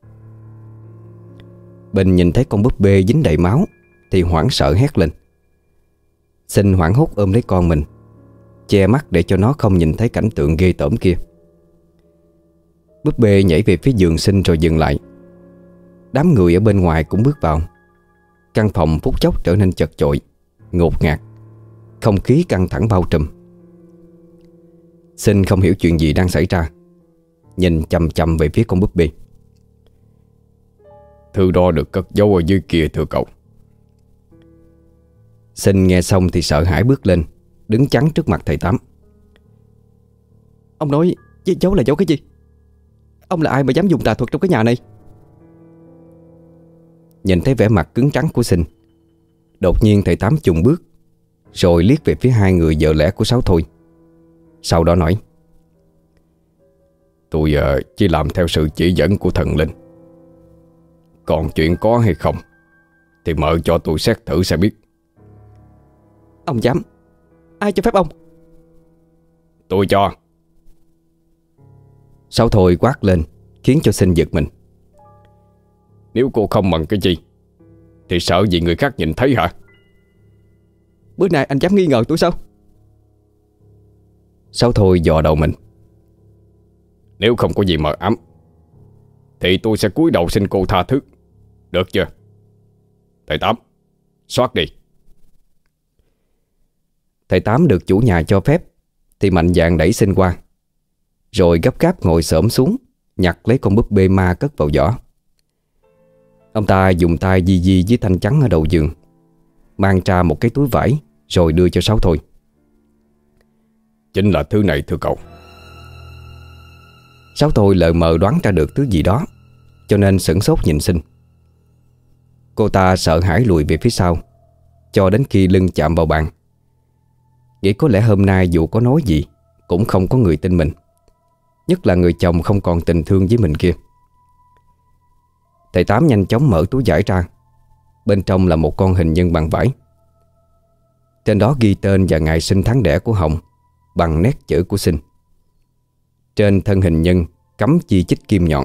Speaker 1: Bình nhìn thấy con búp bê dính đầy máu thì hoảng sợ hét lên. Sinh hoảng hốt ôm lấy con mình, che mắt để cho nó không nhìn thấy cảnh tượng ghê tởm kia. Búp bê nhảy về phía giường Sinh rồi dừng lại. Đám người ở bên ngoài cũng bước vào. Căn phòng phút chốc trở nên chật chội, ngột ngạt, không khí căng thẳng bao trùm. Sinh không hiểu chuyện gì đang xảy ra, nhìn chằm chằm về phía con búp bê.
Speaker 2: Thư đó được cất giấu ở dưới kia thưa cậu.
Speaker 1: Sinh nghe xong thì sợ hãi bước lên, đứng chắn trước mặt thầy Tám. Ông nói giấu là giấu cái gì? Ông là ai mà dám dùng tà thuật trong cái nhà này? Nhìn thấy vẻ mặt cứng rắn của Sinh, đột nhiên thầy Tám chùng bước, rồi liếc về phía hai người vợ lẽ của Sáu Thôi. Sau đó nói:
Speaker 2: Tôi chỉ làm theo sự chỉ dẫn của thần linh. Còn chuyện có hay không thì mợ cho tôi xét thử sẽ biết.
Speaker 1: Ông dám? Ai cho phép ông?
Speaker 2: Tôi cho.
Speaker 1: Sáu Thôi quát lên khiến cho Sinh giật mình.
Speaker 2: Nếu cô không mần cái gì thì sợ gì người khác nhìn thấy hả?
Speaker 1: Bữa nay anh dám nghi ngờ tôi sao? Sáu Thôi dò đầu mình.
Speaker 2: Nếu không có gì mờ ám thì tôi sẽ cúi đầu xin cô tha thứ, được chưa? Thầy Tám, soát đi.
Speaker 1: Thầy Tám được chủ nhà cho phép thì mạnh dạn đẩy Sinh qua, rồi gấp gáp ngồi xổm xuống nhặt lấy con búp bê ma cất vào giỏ. Ông ta dùng tay di di với thanh trắng ở đầu giường, mang ra một cái túi vải rồi đưa cho Sáu Thôi.
Speaker 2: Chính là thứ này thưa cậu.
Speaker 1: Sáu Thôi lờ mờ đoán ra được thứ gì đó, cho nên sửng sốt nhìn Sinh. Cô ta sợ hãi lùi về phía sau, cho đến khi lưng chạm vào bàn, nghĩ có lẽ hôm nay dù có nói gì cũng không có người tin mình, nhất là người chồng không còn tình thương với mình kia. Thầy Tám nhanh chóng mở túi vải ra. Bên trong là một con hình nhân bằng vải. Trên đó ghi tên và ngày sinh tháng đẻ của Hồng bằng nét chữ của Sinh. Trên thân hình nhân cắm chi chít kim nhọn.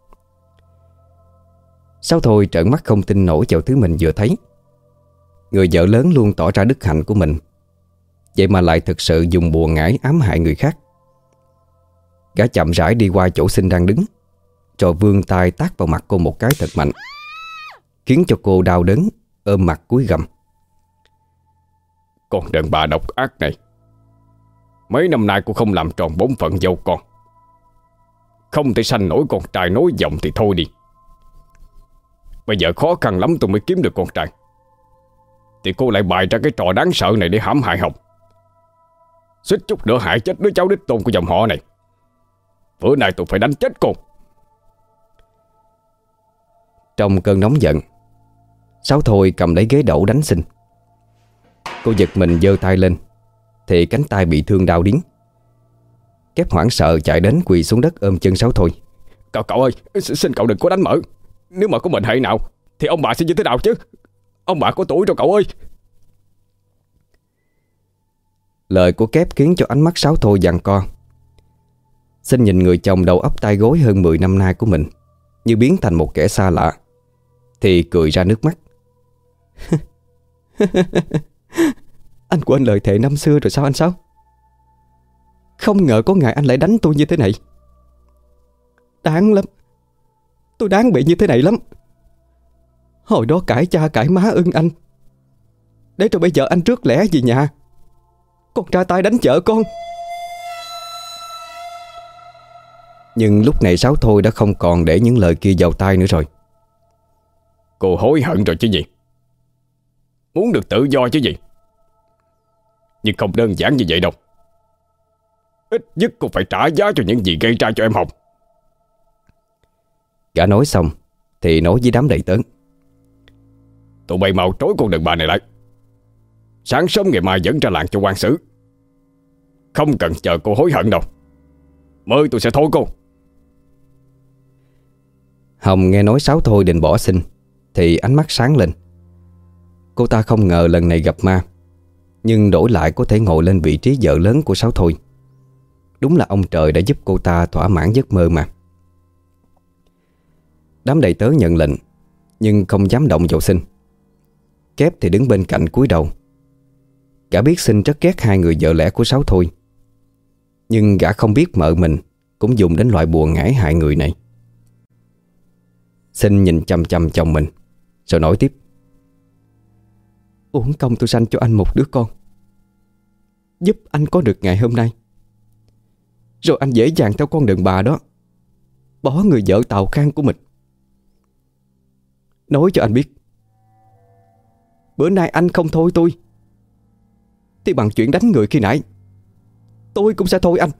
Speaker 1: Sáu Thôi trợn mắt không tin nổi vào thứ mình vừa thấy. Người vợ lớn luôn tỏ ra đức hạnh của mình, vậy mà lại thực sự dùng bùa ngải ám hại người khác. Gã chậm rãi đi qua chỗ Sinh đang đứng, rồi vươn tay tát vào mặt cô một cái thật mạnh, khiến cho cô đau đớn ôm mặt cúi gằm.
Speaker 2: Con đàn bà độc ác này, mấy năm nay cô không làm tròn bổn phận dâu con, không thể sanh nổi con trai nối dòng thì thôi đi. Bây giờ khó khăn lắm tôi mới kiếm được con trai, thì cô lại bày ra cái trò đáng sợ này để hãm hại Hồng, suýt chút nữa hại chết đứa cháu đích tôn của dòng họ này. Bữa nay tôi phải đánh chết cô.
Speaker 1: Trong cơn nóng giận, Sáu Thôi cầm lấy ghế đẩu đánh Sinh. Cô giật mình giơ tay lên thì cánh tay bị thương đau điếng. Kép hoảng sợ chạy đến quỳ xuống đất ôm chân Sáu Thôi.
Speaker 2: Cậu ơi, xin cậu đừng có đánh mở. Nếu mà có mệnh hệ nào thì ông bà sẽ như thế nào chứ? Ông bà có tuổi rồi cậu ơi.
Speaker 1: Lời của Kép khiến cho ánh mắt Sáu Thôi giằng co. Sinh nhìn người chồng đầu ấp tay gối hơn 10 năm nay của mình như biến thành một kẻ xa lạ, thì cười ra nước mắt. Anh quên lời thề năm xưa rồi sao anh Sáu? Không ngờ có ngày anh lại đánh tôi như thế này. Đáng lắm. Tôi đáng bị như thế này lắm. Hồi đó cãi cha cãi má ưng anh, để rồi bây giờ anh rước lẽ về nhà, còn ra tay đánh vợ con. Nhưng lúc này Sáu Thôi đã không còn để những lời kia vào tai nữa rồi.
Speaker 2: Cô hối hận rồi chứ gì, muốn được tự do chứ gì. Nhưng không đơn giản như vậy đâu. Ít nhất cô phải trả giá cho những gì gây ra cho em Hồng.
Speaker 1: Gã nói xong thì nói với đám đầy tớ.
Speaker 2: Tụi bay mau trói con đàn bà này lại, sáng sớm ngày mai dẫn ra làng cho quan xử. Không cần chờ cô hối hận đâu, mới tôi sẽ thôi cô.
Speaker 1: Hồng nghe nói Sáu Thôi định bỏ Sinh thì ánh mắt sáng lên. Cô ta không ngờ lần này gặp ma, nhưng đổi lại có thể ngồi lên vị trí vợ lớn của Sáu Thôi. Đúng là ông trời đã giúp cô ta thỏa mãn giấc mơ mà. Đám đầy tớ nhận lệnh, nhưng không dám động vào Sinh. Kép thì đứng bên cạnh cúi đầu. Gã biết Sinh rất ghét hai người vợ lẽ của Sáu Thôi, nhưng gã không biết mợ mình cũng dùng đến loại bùa ngải hại người này. Sinh nhìn chằm chằm chồng mình, rồi nói tiếp. Uổng công tôi sanh cho anh một đứa con, giúp anh có được ngày hôm nay, rồi anh dễ dàng theo con đàn bà đó bỏ người vợ tào khang của mình. Nói cho anh biết, bữa nay anh không thôi tôi thì bằng chuyện đánh người khi nãy, tôi cũng sẽ thôi anh.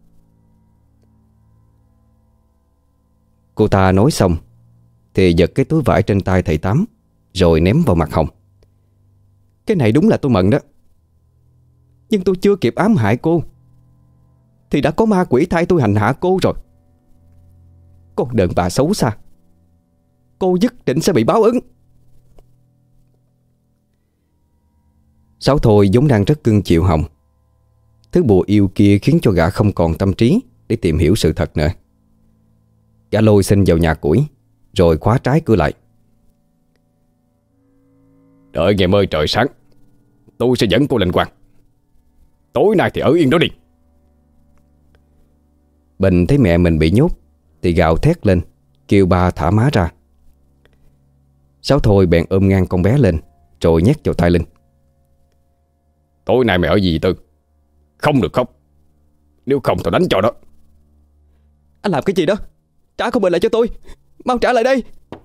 Speaker 1: Cô ta nói xong thì giật cái túi vải trên tay thầy Tám rồi ném vào mặt Hồng. Cái này đúng là tôi mận đó, nhưng tôi chưa kịp ám hại cô thì đã có ma quỷ thay tôi hành hạ cô rồi. Con đàn bà xấu xa, cô nhất định sẽ bị báo ứng. Sáu Thôi vốn đang rất cưng chịu Hồng. Thứ bùa yêu kia khiến cho gã không còn tâm trí để tìm hiểu sự thật nữa. Gã lôi Sinh vào nhà củi rồi khóa trái cửa lại.
Speaker 2: Đợi ngày mới trời sáng, tôi sẽ dẫn cô lên quan. Tối nay thì ở yên đó đi,
Speaker 1: Bình thấy mẹ mình bị nhốt thì gào thét lên, kêu ba thả má ra. Sáu Thôi bèn ôm ngang con bé lên rồi nhét vào tay Linh.
Speaker 2: Tối nay mày ở gì Tư? Không được khóc, nếu không tao đánh cho đó.
Speaker 3: Anh làm cái gì đó? Trả con Bình lại cho tôi, mau trả lại đây.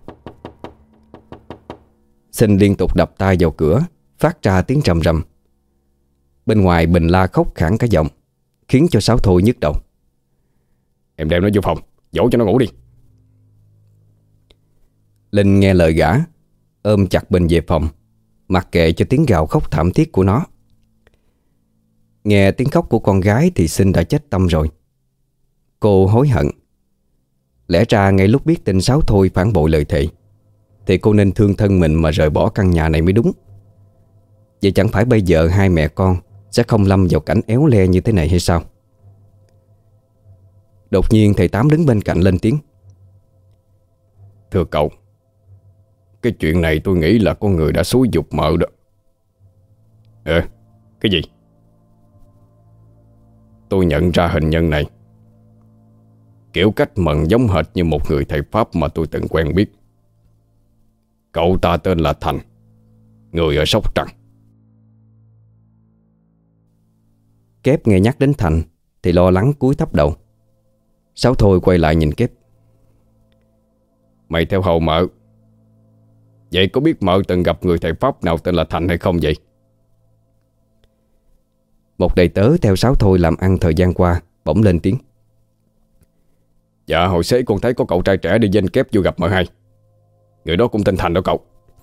Speaker 1: Sinh liên tục đập tay vào cửa, phát ra tiếng rầm rầm. Bên ngoài Bình la khóc khản cả giọng, khiến cho Sáu Thôi nhức đầu.
Speaker 2: Em đem nó vô phòng, dỗ cho nó ngủ đi.
Speaker 1: Linh nghe lời gã, ôm chặt Bình về phòng, mặc kệ cho tiếng gào khóc thảm thiết của nó. Nghe tiếng khóc của con gái thì Sinh đã chết tâm rồi. Cô hối hận. Lẽ ra ngay lúc biết tin Sáu Thôi phản bội lời thề thì cô nên thương thân mình mà rời bỏ căn nhà này mới đúng. Vậy chẳng phải bây giờ hai mẹ con sẽ không lâm vào cảnh éo le như thế này hay sao? Đột nhiên thầy Tám đứng bên cạnh lên tiếng.
Speaker 2: Thưa cậu, cái chuyện này tôi nghĩ là có người đã xúi giục mợ đó. Cái gì? Tôi nhận ra hình nhân này, kiểu cách mận giống hệt như một người thầy Pháp mà tôi từng quen biết. Cậu ta tên là Thành, người ở Sóc Trăng.
Speaker 1: Kép nghe nhắc đến Thành thì lo lắng cúi thấp đầu. Sáu Thôi quay lại nhìn Kép.
Speaker 2: Mày theo hầu mợ. Vậy có biết mợ từng gặp người thầy Pháp nào tên là Thành hay không vậy?
Speaker 1: Một đầy tớ theo Sáu Thôi làm ăn thời gian qua bỗng lên tiếng.
Speaker 2: Dạ hồi xế con thấy có cậu trai trẻ đi danh Kép vô gặp mợ hai. Người đó cũng tên Thành đó cậu.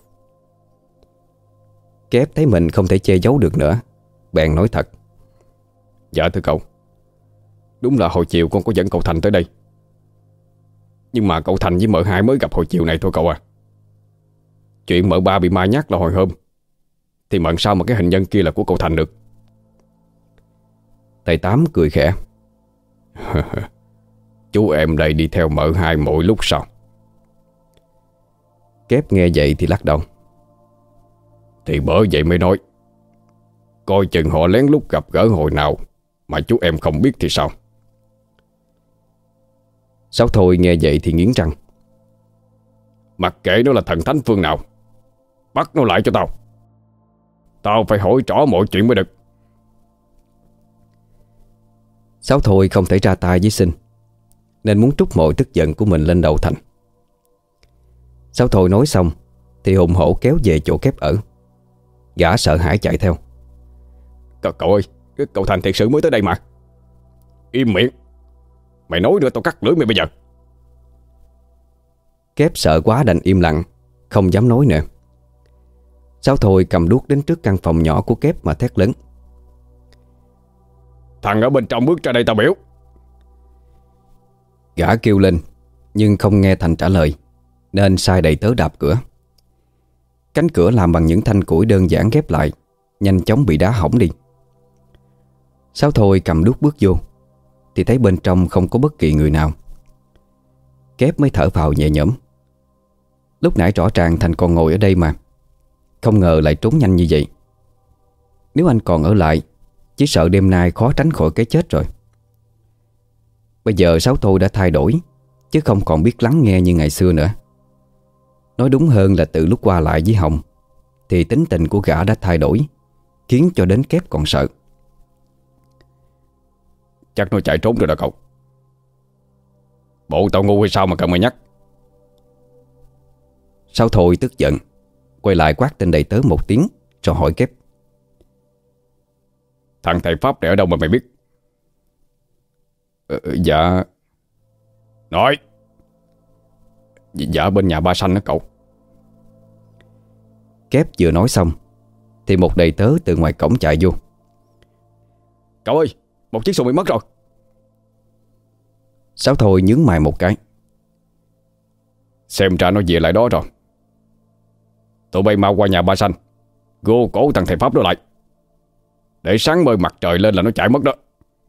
Speaker 1: Kép thấy mình không thể che giấu được nữa, bèn nói thật.
Speaker 2: Dạ thưa cậu, đúng là hồi chiều con có dẫn cậu Thành tới đây. Nhưng mà cậu Thành với mợ hai mới gặp hồi chiều này thôi cậu à. Chuyện mợ ba bị ma nhát là hồi hôm, thì mận sao mà cái hình nhân kia là của cậu Thành được?
Speaker 1: Thầy Tám cười khẽ.
Speaker 2: Chú em đây đi theo mợ hai mỗi lúc sao?
Speaker 1: Kép nghe vậy thì lắc đầu.
Speaker 2: Thì bởi vậy mới nói, coi chừng họ lén lút gặp gỡ hồi nào mà chú em không biết thì sao?
Speaker 1: Sáu Thôi nghe vậy thì nghiến răng.
Speaker 2: Mặc kệ nó là thần thánh phương nào, bắt nó lại cho tao. Tao phải hỏi rõ mọi chuyện mới được.
Speaker 1: Sáu Thôi không thể ra tay với Sinh, nên muốn trút mọi tức giận của mình lên đầu Thành. Sáu Thôi nói xong thì hùng hổ kéo về chỗ Kép ở. Gã sợ hãi chạy theo.
Speaker 2: Cậu ơi, cậu Thành thiệt sự mới tới đây mà. Im miệng, mày nói nữa tao cắt lưỡi mày bây giờ.
Speaker 1: Kép sợ quá đành im lặng, không dám nói nữa. Sáu Thôi cầm đuốc đến trước căn phòng nhỏ của Kép mà thét lớn.
Speaker 2: Thằng ở bên trong bước ra đây tao biểu.
Speaker 1: Gã kêu lên nhưng không nghe Thành trả lời, nên sai đầy tớ đạp cửa. Cánh cửa làm bằng những thanh củi đơn giản ghép lại nhanh chóng bị đá hỏng đi. Sáu Thôi cầm đuốc bước vô thì thấy bên trong không có bất kỳ người nào. Kép mới thở phào nhẹ nhõm. Lúc nãy rõ ràng Thành còn ngồi ở đây mà, không ngờ lại trốn nhanh như vậy. Nếu anh còn ở lại, chỉ sợ đêm nay khó tránh khỏi cái chết rồi. Bây giờ Sáu Thôi đã thay đổi, chứ không còn biết lắng nghe như ngày xưa nữa. Nói đúng hơn là từ lúc qua lại với Hồng thì tính tình của gã đã thay đổi, khiến cho đến Kép còn sợ.
Speaker 2: Chắc nó chạy trốn rồi đó cậu. Bộ tao ngu hay sao mà cần mày nhắc?
Speaker 1: Sáu Thôi tức giận, quay lại quát tên đầy tớ một tiếng rồi hỏi Kép.
Speaker 2: Thằng thầy Pháp này ở đâu mà mày biết? Dạ. Nói. Dạ bên nhà ba Sanh đó cậu.
Speaker 1: Kép vừa nói xong thì một đầy tớ từ ngoài cổng chạy vô.
Speaker 2: Cậu ơi, một chiếc xuồng bị mất rồi.
Speaker 1: Sáu Thôi nhướng mày một cái.
Speaker 2: Xem ra nó về lại đó rồi. Tụi bay mau qua nhà ba Sanh, gô cổ thằng thầy Pháp đó lại, để sáng mơi mặt trời lên là nó chạy mất đó.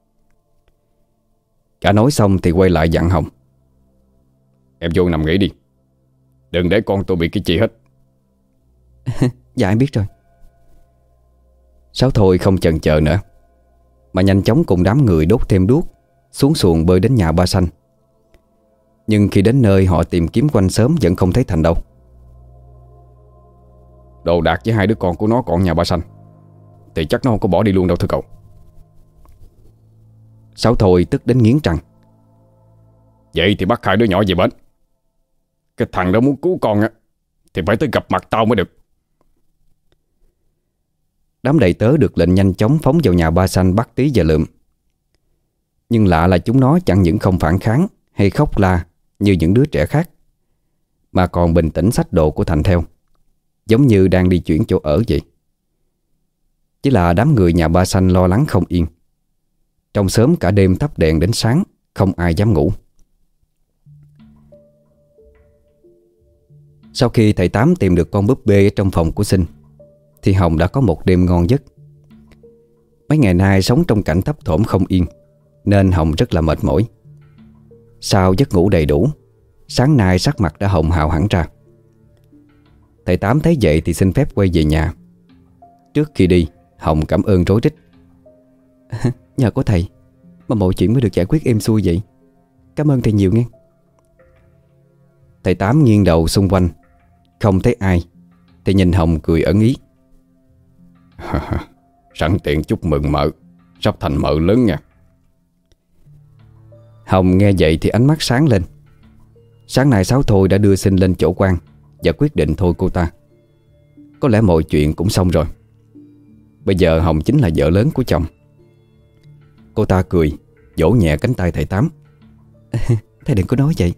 Speaker 1: Cả nói xong thì quay lại dặn Hồng.
Speaker 2: Em vô nằm nghỉ đi, đừng để con tôi bị cái gì hết.
Speaker 1: Dạ em biết rồi. Sáu Thôi không chần chờ nữa, mà nhanh chóng cùng đám người đốt thêm đuốc xuống xuồng bơi đến nhà ba Sanh. Nhưng khi đến nơi họ tìm kiếm quanh xóm vẫn không thấy Thành đâu.
Speaker 2: Đồ đạc với hai đứa con của nó còn nhà ba Sanh thì chắc nó không có bỏ đi luôn đâu thưa cậu.
Speaker 1: Sáu Thôi tức đến nghiến răng.
Speaker 2: Vậy thì bắt hai đứa nhỏ về bến. Cái thằng đó muốn cứu con á thì phải tới gặp mặt tao mới được.
Speaker 1: Đám đầy tớ được lệnh nhanh chóng phóng vào nhà ba Sanh bắt Tí và Lượm. Nhưng lạ là chúng nó chẳng những không phản kháng hay khóc la như những đứa trẻ khác, mà còn bình tĩnh xách đồ của Thành theo, giống như đang đi chuyển chỗ ở vậy. Chỉ là đám người nhà ba Sanh lo lắng không yên. Trong xóm cả đêm thắp đèn đến sáng, không ai dám ngủ. Sau khi thầy Tám tìm được con búp bê ở trong phòng của Sinh thì Hồng đã có một đêm ngon giấc. Mấy ngày nay sống trong cảnh thấp thỏm không yên nên Hồng rất là mệt mỏi. Sau giấc ngủ đầy đủ, sáng nay sắc mặt đã hồng hào hẳn ra. Thầy Tám thấy vậy thì xin phép quay về nhà. Trước khi đi, Hồng cảm ơn rối rít. Nhờ có thầy mà mọi chuyện mới được giải quyết êm xuôi vậy. Cảm ơn thầy nhiều nghe. Thầy Tám nghiêng đầu xung quanh, không thấy ai thì nhìn Hồng cười ẩn ý.
Speaker 2: Sẵn tiện chúc mừng mợ sắp thành mợ lớn nha.
Speaker 1: Hồng nghe vậy thì ánh mắt sáng lên. Sáng nay Sáu Thôi đã đưa Sinh lên chỗ quan và quyết định thôi cô ta. Có lẽ mọi chuyện cũng xong rồi. Bây giờ Hồng chính là vợ lớn của chồng. Cô ta cười, vỗ nhẹ cánh tay thầy Tám. Thầy đừng có nói vậy.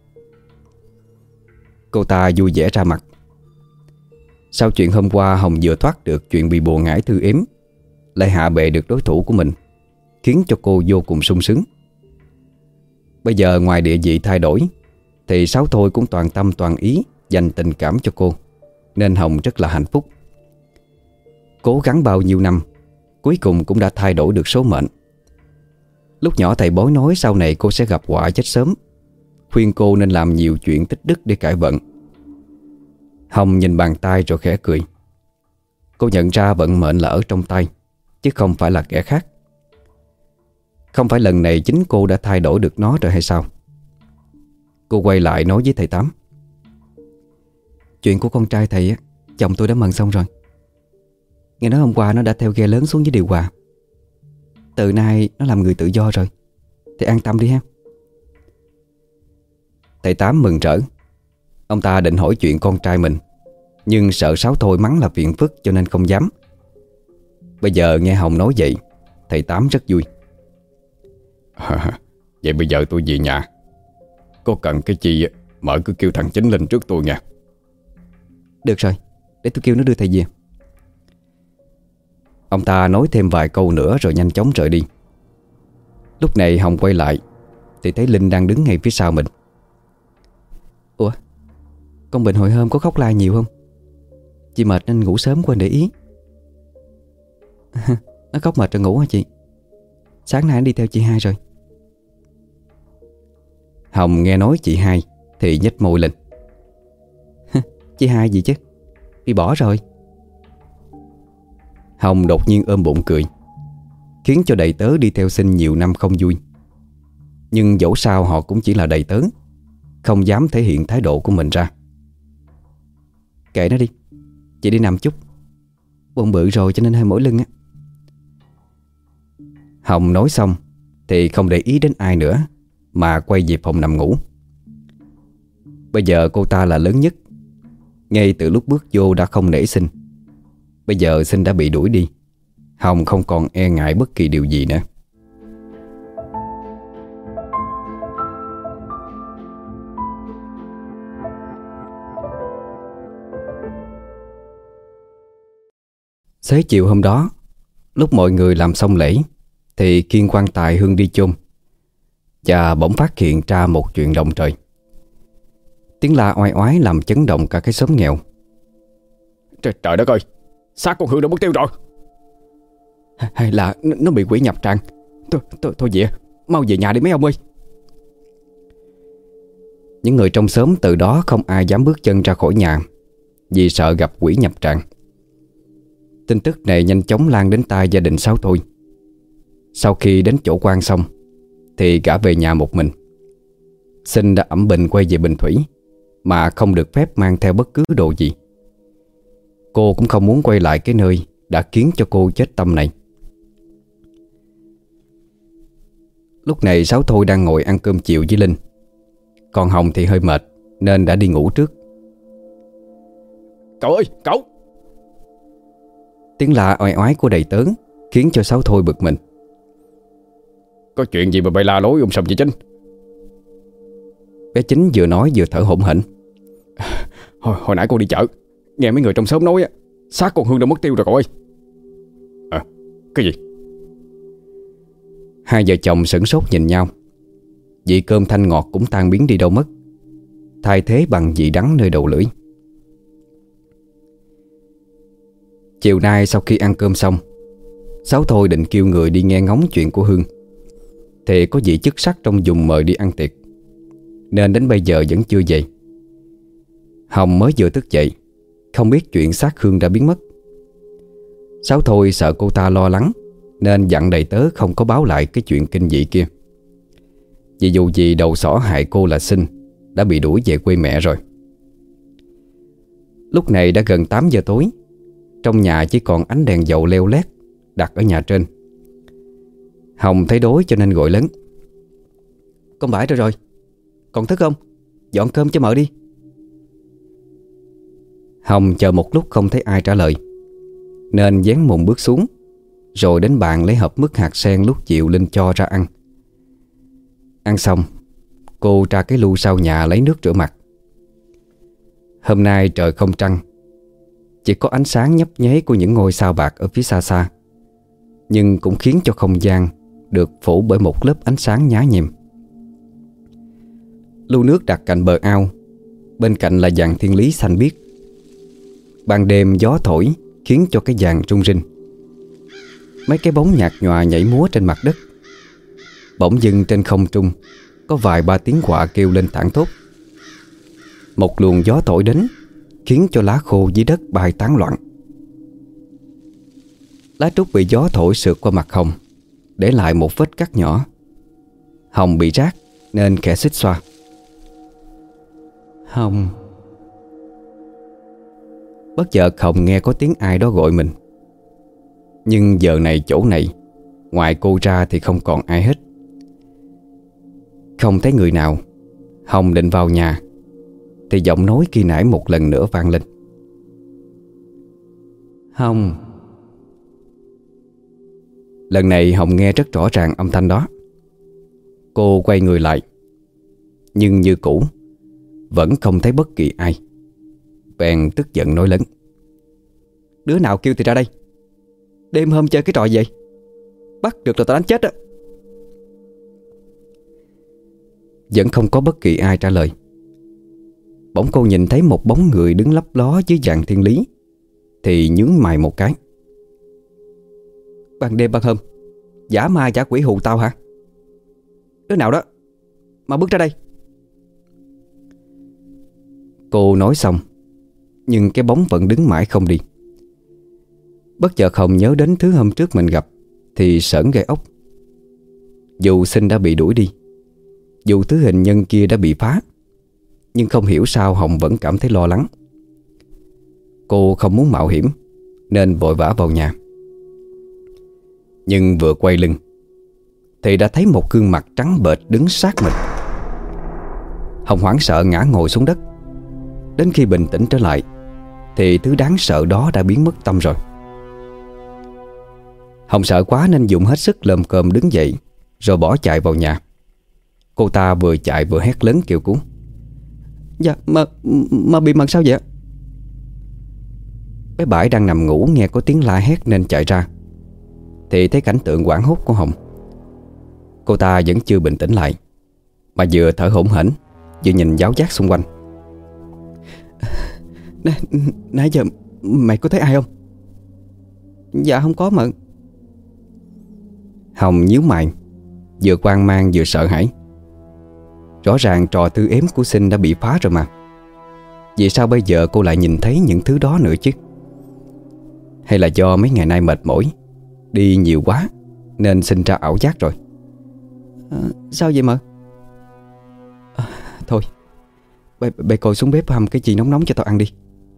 Speaker 1: Cô ta vui vẻ ra mặt. Sau chuyện hôm qua Hồng vừa thoát được chuyện bị bùa ngải Thư Ếm, lại hạ bệ được đối thủ của mình, khiến cho cô vô cùng sung sướng. Bây giờ ngoài địa vị thay đổi thì Sáu Thôi cũng toàn tâm toàn ý dành tình cảm cho cô, nên Hồng rất là hạnh phúc. Cố gắng bao nhiêu năm, cuối cùng cũng đã thay đổi được số mệnh. Lúc nhỏ thầy bói nói sau này cô sẽ gặp họa chết sớm, khuyên cô nên làm nhiều chuyện tích đức để cải vận. Hồng nhìn bàn tay rồi khẽ cười. Cô nhận ra vận mệnh là ở trong tay, chứ không phải là kẻ khác. Không phải lần này chính cô đã thay đổi được nó rồi hay sao? Cô quay lại nói với thầy Tám. Chuyện của con trai thầy á, chồng tôi đã mần xong rồi. Nghe nói hôm qua nó đã theo ghe lớn xuống dưới Điều Hòa. Từ nay nó làm người tự do rồi. Thầy an tâm đi ha. Thầy Tám mừng rỡ. Ông ta định hỏi chuyện con trai mình, nhưng sợ Sáu Thôi mắng là phiền phức cho nên không dám. Bây giờ nghe Hồng nói vậy, thầy Tám rất vui.
Speaker 2: Vậy bây giờ tôi về nhà. Có cần cái chi mợ cứ kêu thằng Chính lên trước tôi nha.
Speaker 1: Được rồi, để tôi kêu nó đưa thầy về. Ông ta nói thêm vài câu nữa rồi nhanh chóng rời đi. Lúc này Hồng quay lại thì thấy Linh đang đứng ngay phía sau mình. Ủa, con Bình hồi hôm có khóc la nhiều không? Chị mệt nên ngủ sớm quên để ý. Nó khóc mệt rồi ngủ hả chị? Sáng nay nó đi theo chị hai rồi. Hồng nghe nói chị hai thì nhếch môi lên. Chị hai gì chứ? Bị bỏ rồi. Hồng đột nhiên ôm bụng cười, khiến cho đầy tớ đi theo Sinh nhiều năm không vui. Nhưng dẫu sao họ cũng chỉ là đầy tớ, không dám thể hiện thái độ của mình ra. Kệ nó đi, chị đi nằm chút. Bụng bự rồi cho nên hơi mỏi lưng á. Hồng nói xong thì không để ý đến ai nữa, mà quay về phòng nằm ngủ. Bây giờ cô ta là lớn nhất. Ngay từ lúc bước vô đã không nể Sinh. Bây giờ Sinh đã bị đuổi đi, Hồng không còn e ngại bất kỳ điều gì nữa. Xế chiều hôm đó, lúc mọi người làm xong lễ thì khiêng quan tài hương đi chôn, và bỗng phát hiện ra một chuyện động trời. Tiếng la oai oái làm chấn động cả cái xóm nghèo.
Speaker 2: Trời đất ơi, xác con Hương đã mất tiêu rồi.
Speaker 3: Hay là nó bị quỷ nhập tràng? Thôi vậy, mau về nhà đi mấy ông ơi.
Speaker 1: Những người trong xóm từ đó không ai dám bước chân ra khỏi nhà, vì sợ gặp quỷ nhập tràng. Tin tức này nhanh chóng lan đến tai gia đình Sáu Thôi. Sau khi đến chỗ quan xong thì gã về nhà một mình. Sinh đã ẵm bình quay về Bình Thủy mà không được phép mang theo bất cứ đồ gì. Cô cũng không muốn quay lại cái nơi đã khiến cho cô chết tâm này. Lúc này Sáu Thôi đang ngồi ăn cơm chiều với Linh. Còn Hồng thì hơi mệt nên đã đi ngủ trước.
Speaker 2: Cậu ơi, cậu!
Speaker 1: Tiếng la oai oái của đầy tớ khiến cho Sáu Thôi bực mình.
Speaker 2: Có chuyện gì mà bay la lối Sầm chị Chính?
Speaker 1: Bé Chính vừa nói vừa thở hổn hển.
Speaker 2: Hồi nãy cô đi chợ, nghe mấy người trong xóm nói á, xác con Hương đã mất tiêu rồi cậu ơi. Cái gì?
Speaker 1: Hai vợ chồng sửng sốt nhìn nhau. Vị cơm thanh ngọt cũng tan biến đi đâu mất, thay thế bằng vị đắng nơi đầu lưỡi. Chiều nay sau khi ăn cơm xong, Sáu Thôi định kêu người đi nghe ngóng chuyện của Hương, thì có vị chức sắc trong vùng mời đi ăn tiệc, nên đến bây giờ vẫn chưa về. Hồng mới vừa thức dậy, không biết chuyện xác Hương đã biến mất. Sáu Thôi sợ cô ta lo lắng nên dặn đầy tớ không có báo lại cái chuyện kinh dị kia. Vì dù gì đầu sỏ hại cô là Sinh đã bị đuổi về quê mẹ rồi. Lúc này đã gần 8 giờ tối. Trong nhà chỉ còn ánh đèn dầu leo lét đặt ở nhà trên. Hồng thấy đói cho nên gọi lớn: "Con Bãi rồi, còn thức không? Dọn cơm cho mợ đi." Hồng chờ một lúc không thấy ai trả lời, nên dán mùng bước xuống, rồi đến bàn lấy hộp mứt hạt sen lúc chiều Linh cho ra ăn. Ăn xong, cô ra cái lu sau nhà lấy nước rửa mặt. Hôm nay trời không trăng, chỉ có ánh sáng nhấp nháy của những ngôi sao bạc ở phía xa xa, nhưng cũng khiến cho không gian được phủ bởi một lớp ánh sáng nhá nhem. Lu nước đặt cạnh bờ ao, bên cạnh là vàng thiên lý xanh biếc. Ban đêm gió thổi khiến cho cái vàng rung rinh. Mấy cái bóng nhạt nhòa nhảy múa trên mặt đất. Bỗng dưng trên không trung có vài ba tiếng quạ kêu lên thảng thốt. Một luồng gió thổi đến khiến cho lá khô dưới đất bay tán loạn. Lá trúc bị gió thổi sượt qua mặt Hồng, để lại một vết cắt nhỏ. Hồng bị rát nên khẽ xích xoa. "Hồng." Bất chợt Hồng nghe có tiếng ai đó gọi mình. Nhưng giờ này chỗ này, ngoài cô ra thì không còn ai hết. Không thấy người nào, Hồng định vào nhà thì giọng nói khi nãy một lần nữa vang lên: "Hồng." Lần này Hồng nghe rất rõ ràng âm thanh đó. Cô quay người lại, nhưng như cũ vẫn không thấy bất kỳ ai. Bèn tức giận nói lớn: "Đứa nào kêu thì ra đây. Đêm hôm chơi cái trò gì vậy? Bắt được là tao đánh chết á." Vẫn không có bất kỳ ai trả lời. Bỗng cô nhìn thấy một bóng người đứng lấp ló dưới vàng thiên lý, thì nhướng mày một cái. "Ban đêm ban hôm giả ma giả quỷ hù tao hả? Đứa nào đó mà bước ra đây." Cô nói xong, nhưng cái bóng vẫn đứng mãi không đi. Bất chợt Hồng nhớ đến thứ hôm trước mình gặp thì sởn gai ốc. Dù Sinh đã bị đuổi đi, dù thứ hình nhân kia đã bị phá, nhưng không hiểu sao Hồng vẫn cảm thấy lo lắng. Cô không muốn mạo hiểm nên vội vã vào nhà. Nhưng vừa quay lưng thì đã thấy một gương mặt trắng bệch đứng sát mình. Hồng hoảng sợ ngã ngồi xuống đất. Đến khi bình tĩnh trở lại thì thứ đáng sợ đó đã biến mất tâm rồi. Hồng sợ quá nên dùng hết sức lồm cồm đứng dậy, rồi bỏ chạy vào nhà. Cô ta vừa chạy vừa hét lớn kêu cứu: "Dạ, mà bị mật sao vậy?" Bé Bãi đang nằm ngủ nghe có tiếng la hét nên chạy ra, thì thấy cảnh tượng hoảng hốt của Hồng. Cô ta vẫn chưa bình tĩnh lại, mà vừa thở hổn hển vừa nhìn giáo giác xung quanh. Nãy giờ mày có thấy ai không?" "Dạ không có mà." Hồng nhíu mày, vừa hoang mang vừa sợ hãi. Rõ ràng trò tư ếm của Sinh đã bị phá rồi mà. Vì sao bây giờ cô lại nhìn thấy những thứ đó nữa chứ? Hay là do mấy ngày nay mệt mỏi, đi nhiều quá nên sinh ra ảo giác rồi?
Speaker 3: Sao vậy mợ? Thôi Bày coi xuống bếp hầm cái gì nóng nóng cho tao ăn đi.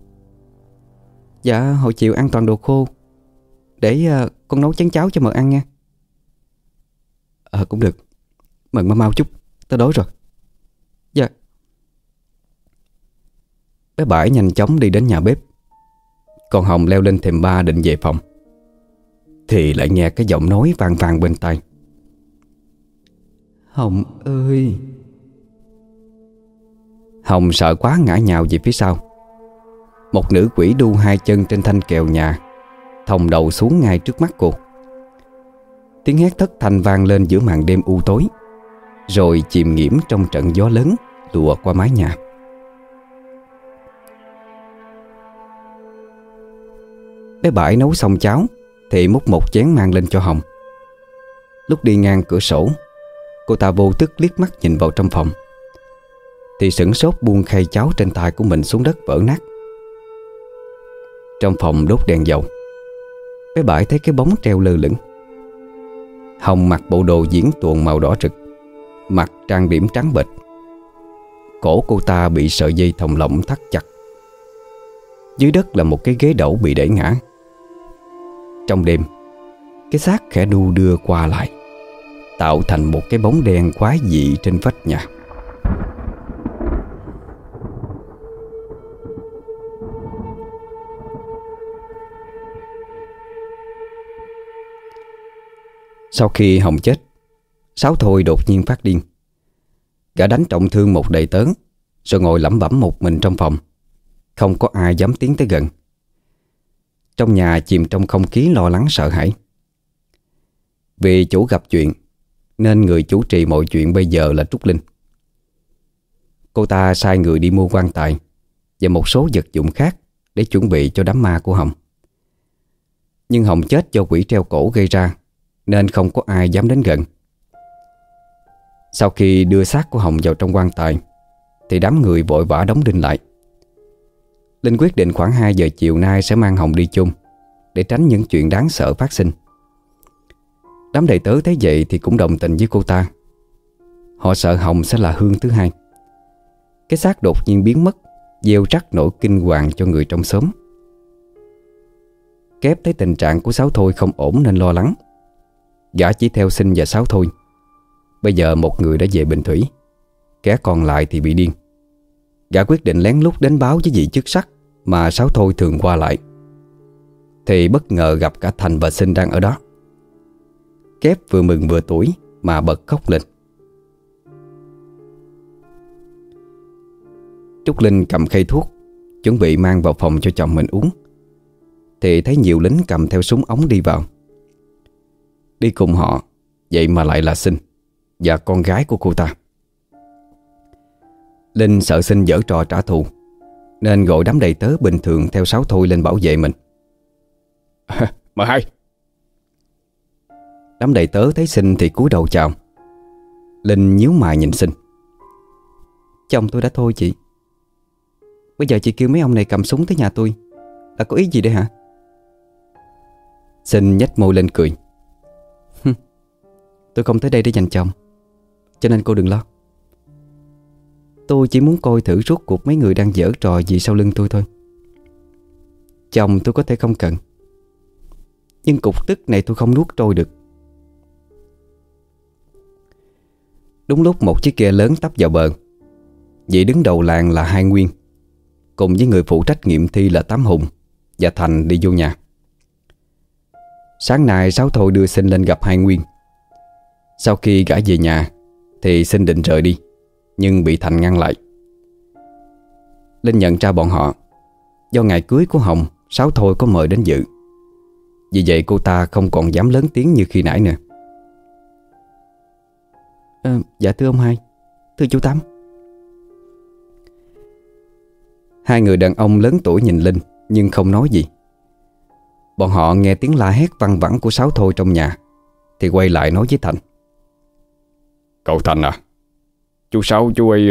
Speaker 3: Dạ hồi chiều ăn toàn đồ khô. Để con nấu chén cháo cho mợ ăn nha. Cũng được. Mận mau chút, tao đói rồi. Dạ. Bé Bãi nhanh chóng đi đến nhà bếp. Còn Hồng leo lên thềm ba định về phòng, thì lại nghe cái giọng nói vang vang bên tai. Hồng ơi. Hồng sợ quá ngã nhào về phía sau. Một nữ quỷ đu hai chân trên thanh kèo nhà, thòng đầu xuống ngay trước mắt cô. Tiếng hét thất thanh vang lên giữa màn đêm u tối, rồi chìm nghiễm trong trận gió lớn lùa qua mái nhà. Bé Bãi nấu xong cháo thì múc một chén mang lên cho Hồng. Lúc đi ngang cửa sổ, cô ta vô thức liếc mắt nhìn vào trong phòng, thì sửng sốt buông khay cháo trên tay của mình xuống đất vỡ nát. Trong phòng đốt đèn dầu, bé Bãi thấy cái bóng treo lơ lửng. Hồng mặc bộ đồ diễn tuồng màu đỏ rực, mặt trang điểm trắng bệch. Cổ cô ta bị sợi dây thòng lọng thắt chặt. Dưới đất là một cái ghế đẩu bị đẩy ngã. Trong đêm, cái xác khẽ đu đưa qua lại, tạo thành một cái bóng đen quái dị trên vách nhà. Sau khi Hồng chết, Sáu Thôi đột nhiên phát điên. Gã đánh trọng thương một đầy tớ, rồi ngồi lẩm bẩm một mình trong phòng. Không có ai dám tiến tới gần. Trong nhà chìm trong không khí lo lắng sợ hãi. Vì chủ gặp chuyện, nên người chủ trì mọi chuyện bây giờ là Trúc Linh. Cô ta sai người đi mua quan tài và một số vật dụng khác để chuẩn bị cho đám ma của Hồng. Nhưng Hồng chết do quỷ treo cổ gây ra, nên không có ai dám đến gần. Sau khi đưa xác của Hồng vào trong quan tài, thì đám người vội vã đóng đinh lại. Linh quyết định khoảng 2 giờ chiều nay sẽ mang Hồng đi chôn, để tránh những chuyện đáng sợ phát sinh. Đám đầy tớ thấy vậy thì cũng đồng tình với cô ta. Họ sợ Hồng sẽ là hương thứ hai. Cái xác đột nhiên biến mất, gieo rắc nỗi kinh hoàng cho người trong xóm. Kép thấy tình trạng của Sáu Thôi không ổn nên lo lắng. Gã chỉ theo Sinh và Sáu Thôi. Bây giờ một người đã về Bình Thủy, kẻ còn lại thì bị điên. Gã quyết định lén lút đến báo với vị chức sắc mà Sáu Thôi thường qua lại. Thì bất ngờ gặp cả Thành và Sinh đang ở đó. Kép vừa mừng vừa tủi mà bật khóc lên. Trúc Linh cầm khay thuốc, chuẩn bị mang vào phòng cho chồng mình uống, thì thấy nhiều lính cầm theo súng ống đi vào. Đi cùng họ, vậy mà lại là Sinh và con gái của cô ta. Linh sợ Sinh giở trò trả thù, nên gọi đám đầy tớ bình thường theo Sáu Thôi lên bảo vệ mình.
Speaker 2: Mời hai.
Speaker 3: Đám đầy tớ thấy Sinh thì cúi đầu chào. Linh nhíu mày nhìn Sinh. Chồng tôi đã thôi chị. Bây giờ chị kêu mấy ông này cầm súng tới nhà tôi là có ý gì đây hả? Sinh nhếch môi lên cười. Tôi không tới đây để giành chồng, cho nên cô đừng lo. Tôi chỉ muốn coi thử rốt cuộc mấy người đang giở trò gì sau lưng tôi thôi. Chồng tôi có thể không cần, nhưng cục tức này tôi không nuốt trôi được. Đúng lúc một chiếc ghe lớn tấp vào bờ, vị đứng đầu làng là Hai Nguyên cùng với người phụ trách nghiệm thi là Tám Hùng và Thành đi vô nhà. Sáng nay Sáu Thôi đưa Sinh lên gặp Hai Nguyên. Sau khi gã về nhà thì Sinh định rời đi, nhưng bị Thành ngăn lại. Linh nhận ra bọn họ. Do ngày cưới của Hồng, Sáu Thôi có mời đến dự. Vì vậy cô ta không còn dám lớn tiếng như khi nãy nữa. Dạ thưa ông Hai, thưa chú Tám. Hai người đàn ông lớn tuổi nhìn Linh nhưng không nói gì. Bọn họ nghe tiếng la hét văng vẳng của Sáu Thôi trong nhà, thì quay lại nói với Thành.
Speaker 2: Cậu Thành à, chú Sáu chú ấy...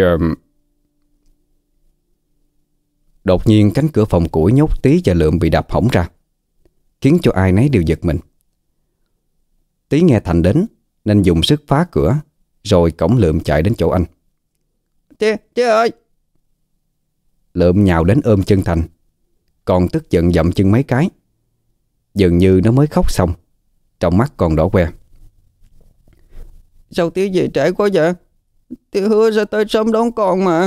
Speaker 3: Đột nhiên cánh cửa phòng củi nhốt Tí và Lượm bị đập hỏng ra, khiến cho ai nấy đều giật mình. Tí nghe Thành đến nên dùng sức phá cửa, rồi cõng Lượm chạy đến chỗ anh.
Speaker 1: Chứ ơi!
Speaker 3: Lượm nhào đến ôm chân Thành, còn tức giận dậm chân mấy cái. Dường như nó mới khóc xong, trong mắt còn đỏ que.
Speaker 1: Sao tía về trễ quá vậy? Tía hứa sẽ tới sớm đón con mà.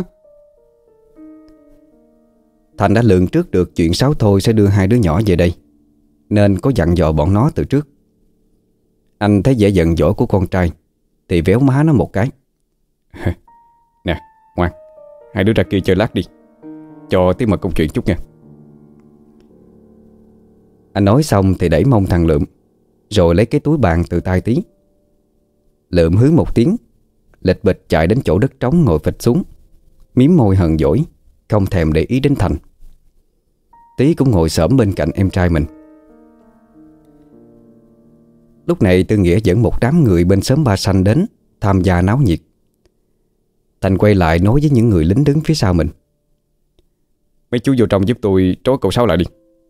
Speaker 3: Thành đã lường trước được chuyện Sáu Thôi sẽ đưa hai đứa nhỏ về đây, nên có dặn dò bọn nó từ trước. Anh thấy vẻ giận dỗi của con trai thì véo má nó một cái.
Speaker 2: Nè, ngoan, hai đứa ra kia chơi lát đi, cho tí mật công chuyện chút nha.
Speaker 3: Anh nói xong thì đẩy mông thằng Lượm, rồi lấy cái túi bàn từ tay Tí. Lượm hứ một tiếng, lệch bịch chạy đến chỗ đất trống ngồi phịch xuống, mím môi hờn dỗi, không thèm để ý đến Thành. Tí cũng ngồi xổm bên cạnh em trai mình. Lúc này Tư Nghĩa dẫn một đám người bên xóm Ba Sanh đến tham gia náo nhiệt. Thành quay lại nói với những người lính đứng phía sau mình.
Speaker 2: Mấy chú vô trong giúp tôi trói cậu Sáu lại đi.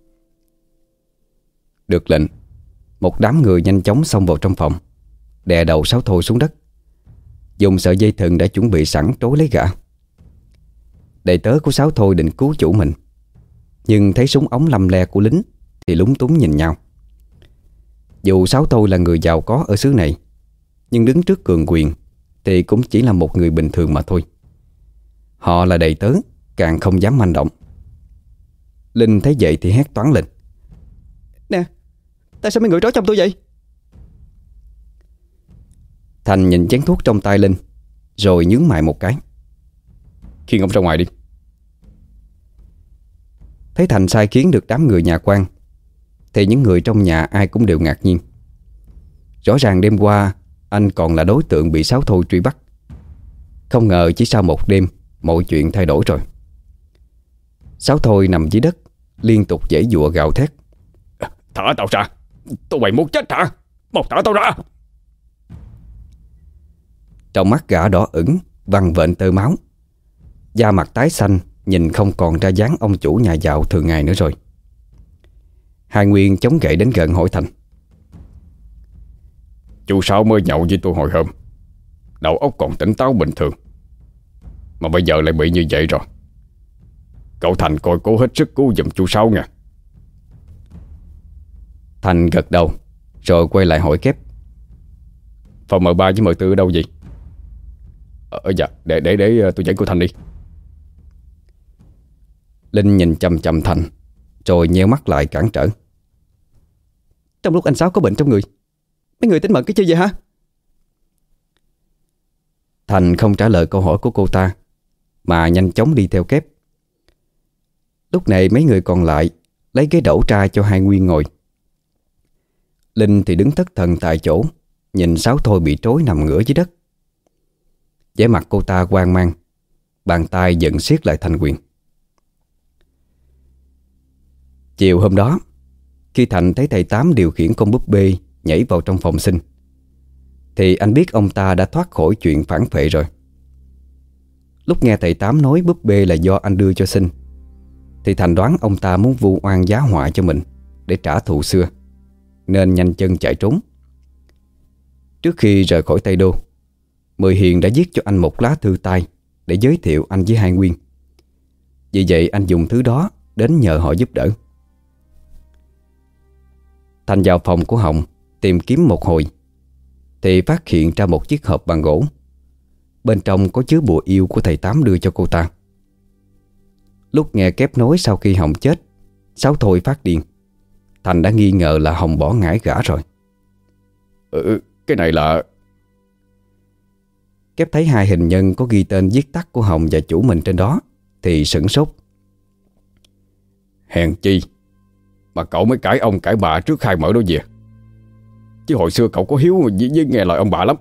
Speaker 3: Được lệnh, một đám người nhanh chóng xông vào trong phòng, đè đầu Sáu Thôi xuống đất, dùng sợi dây thừng đã chuẩn bị sẵn trói lấy gã. Đầy tớ của Sáu Thôi định cứu chủ mình, nhưng thấy súng ống lăm le của lính thì lúng túng nhìn nhau. Dù Sáu Thôi là người giàu có ở xứ này, nhưng đứng trước cường quyền thì cũng chỉ là một người bình thường mà thôi. Họ là đầy tớ, càng không dám manh động. Linh thấy vậy thì hét toáng lên.
Speaker 1: Nè, tại sao mấy người trói chồng tôi vậy?
Speaker 3: Thành nhìn chén thuốc trong tay Linh, rồi nhướng mày một cái.
Speaker 2: Khiêng ông ra ngoài đi.
Speaker 3: Thấy Thành sai khiến được đám người nhà quan, thì những người trong nhà ai cũng đều ngạc nhiên. Rõ ràng đêm qua anh còn là đối tượng bị Sáu Thôi truy bắt, không ngờ chỉ sau một đêm mọi chuyện thay đổi rồi. Sáu Thôi nằm dưới đất, liên tục giãy giụa gào thét.
Speaker 2: Thả tao ra, tụi mày muốn chết hả? Mau thả tao ra.
Speaker 3: Trong mắt gã đỏ ửng, vằn vện tơ máu, da mặt tái xanh, nhìn không còn ra dáng ông chủ nhà giàu thường ngày nữa rồi. Hai Nguyên chống gậy đến gần hỏi Thành.
Speaker 2: Chú Sáu mới nhậu với tôi hồi hôm, đầu óc còn tỉnh táo bình thường, mà bây giờ lại bị như vậy rồi. Cậu Thành coi cố hết sức cứu giùm chú Sáu nha.
Speaker 3: Thành gật đầu, rồi quay lại hỏi Kép.
Speaker 2: Phòng M3 với M4 ở đâu vậy? Dạ, để tôi dẫn cô Thành đi.
Speaker 3: Linh nhìn chằm chằm Thành, rồi nheo mắt lại cản trở.
Speaker 1: Trong lúc anh Sáu có bệnh trong người, mấy người tính mận cái chơi gì hả?
Speaker 3: Thành không trả lời câu hỏi của cô ta, mà nhanh chóng đi theo Kép. Lúc này mấy người còn lại lấy ghế đẩu tra cho Hai Nguyên ngồi. Linh thì đứng thất thần tại chỗ, nhìn Sáu Thôi bị trói nằm ngửa dưới đất. Vẻ mặt cô ta hoang mang, bàn tay giận siết lại thành quyền. Chiều hôm đó, khi Thành thấy thầy Tám điều khiển con búp bê nhảy vào trong phòng sinh, thì anh biết ông ta đã thoát khỏi chuyện phản phệ rồi. Lúc nghe thầy Tám nói búp bê là do anh đưa cho sinh, thì Thành đoán ông ta muốn vu oan giá họa cho mình để trả thù xưa, nên nhanh chân chạy trốn. Trước khi rời khỏi Tây Đô, Mười Hiền đã viết cho anh một lá thư tay để giới thiệu anh với Hai Nguyên. Vì vậy anh dùng thứ đó đến nhờ họ giúp đỡ. Thành vào phòng của Hồng tìm kiếm một hồi, thì phát hiện ra một chiếc hộp bằng gỗ. Bên trong có chứa bùa yêu của thầy Tám đưa cho cô ta. Lúc nghe Kép nói sau khi Hồng chết, Sáu Thôi phát điên, Thành đã nghi ngờ là Hồng bỏ ngải gã rồi.
Speaker 2: Cái này là...
Speaker 3: Kép thấy hai hình nhân có ghi tên viết tắt của Hồng và chủ mình trên đó thì sửng sốt.
Speaker 2: Hèn chi mà cậu mới cãi ông cãi bà trước khai mở đó về, chứ hồi xưa cậu có hiếu với nghe lời ông bà lắm.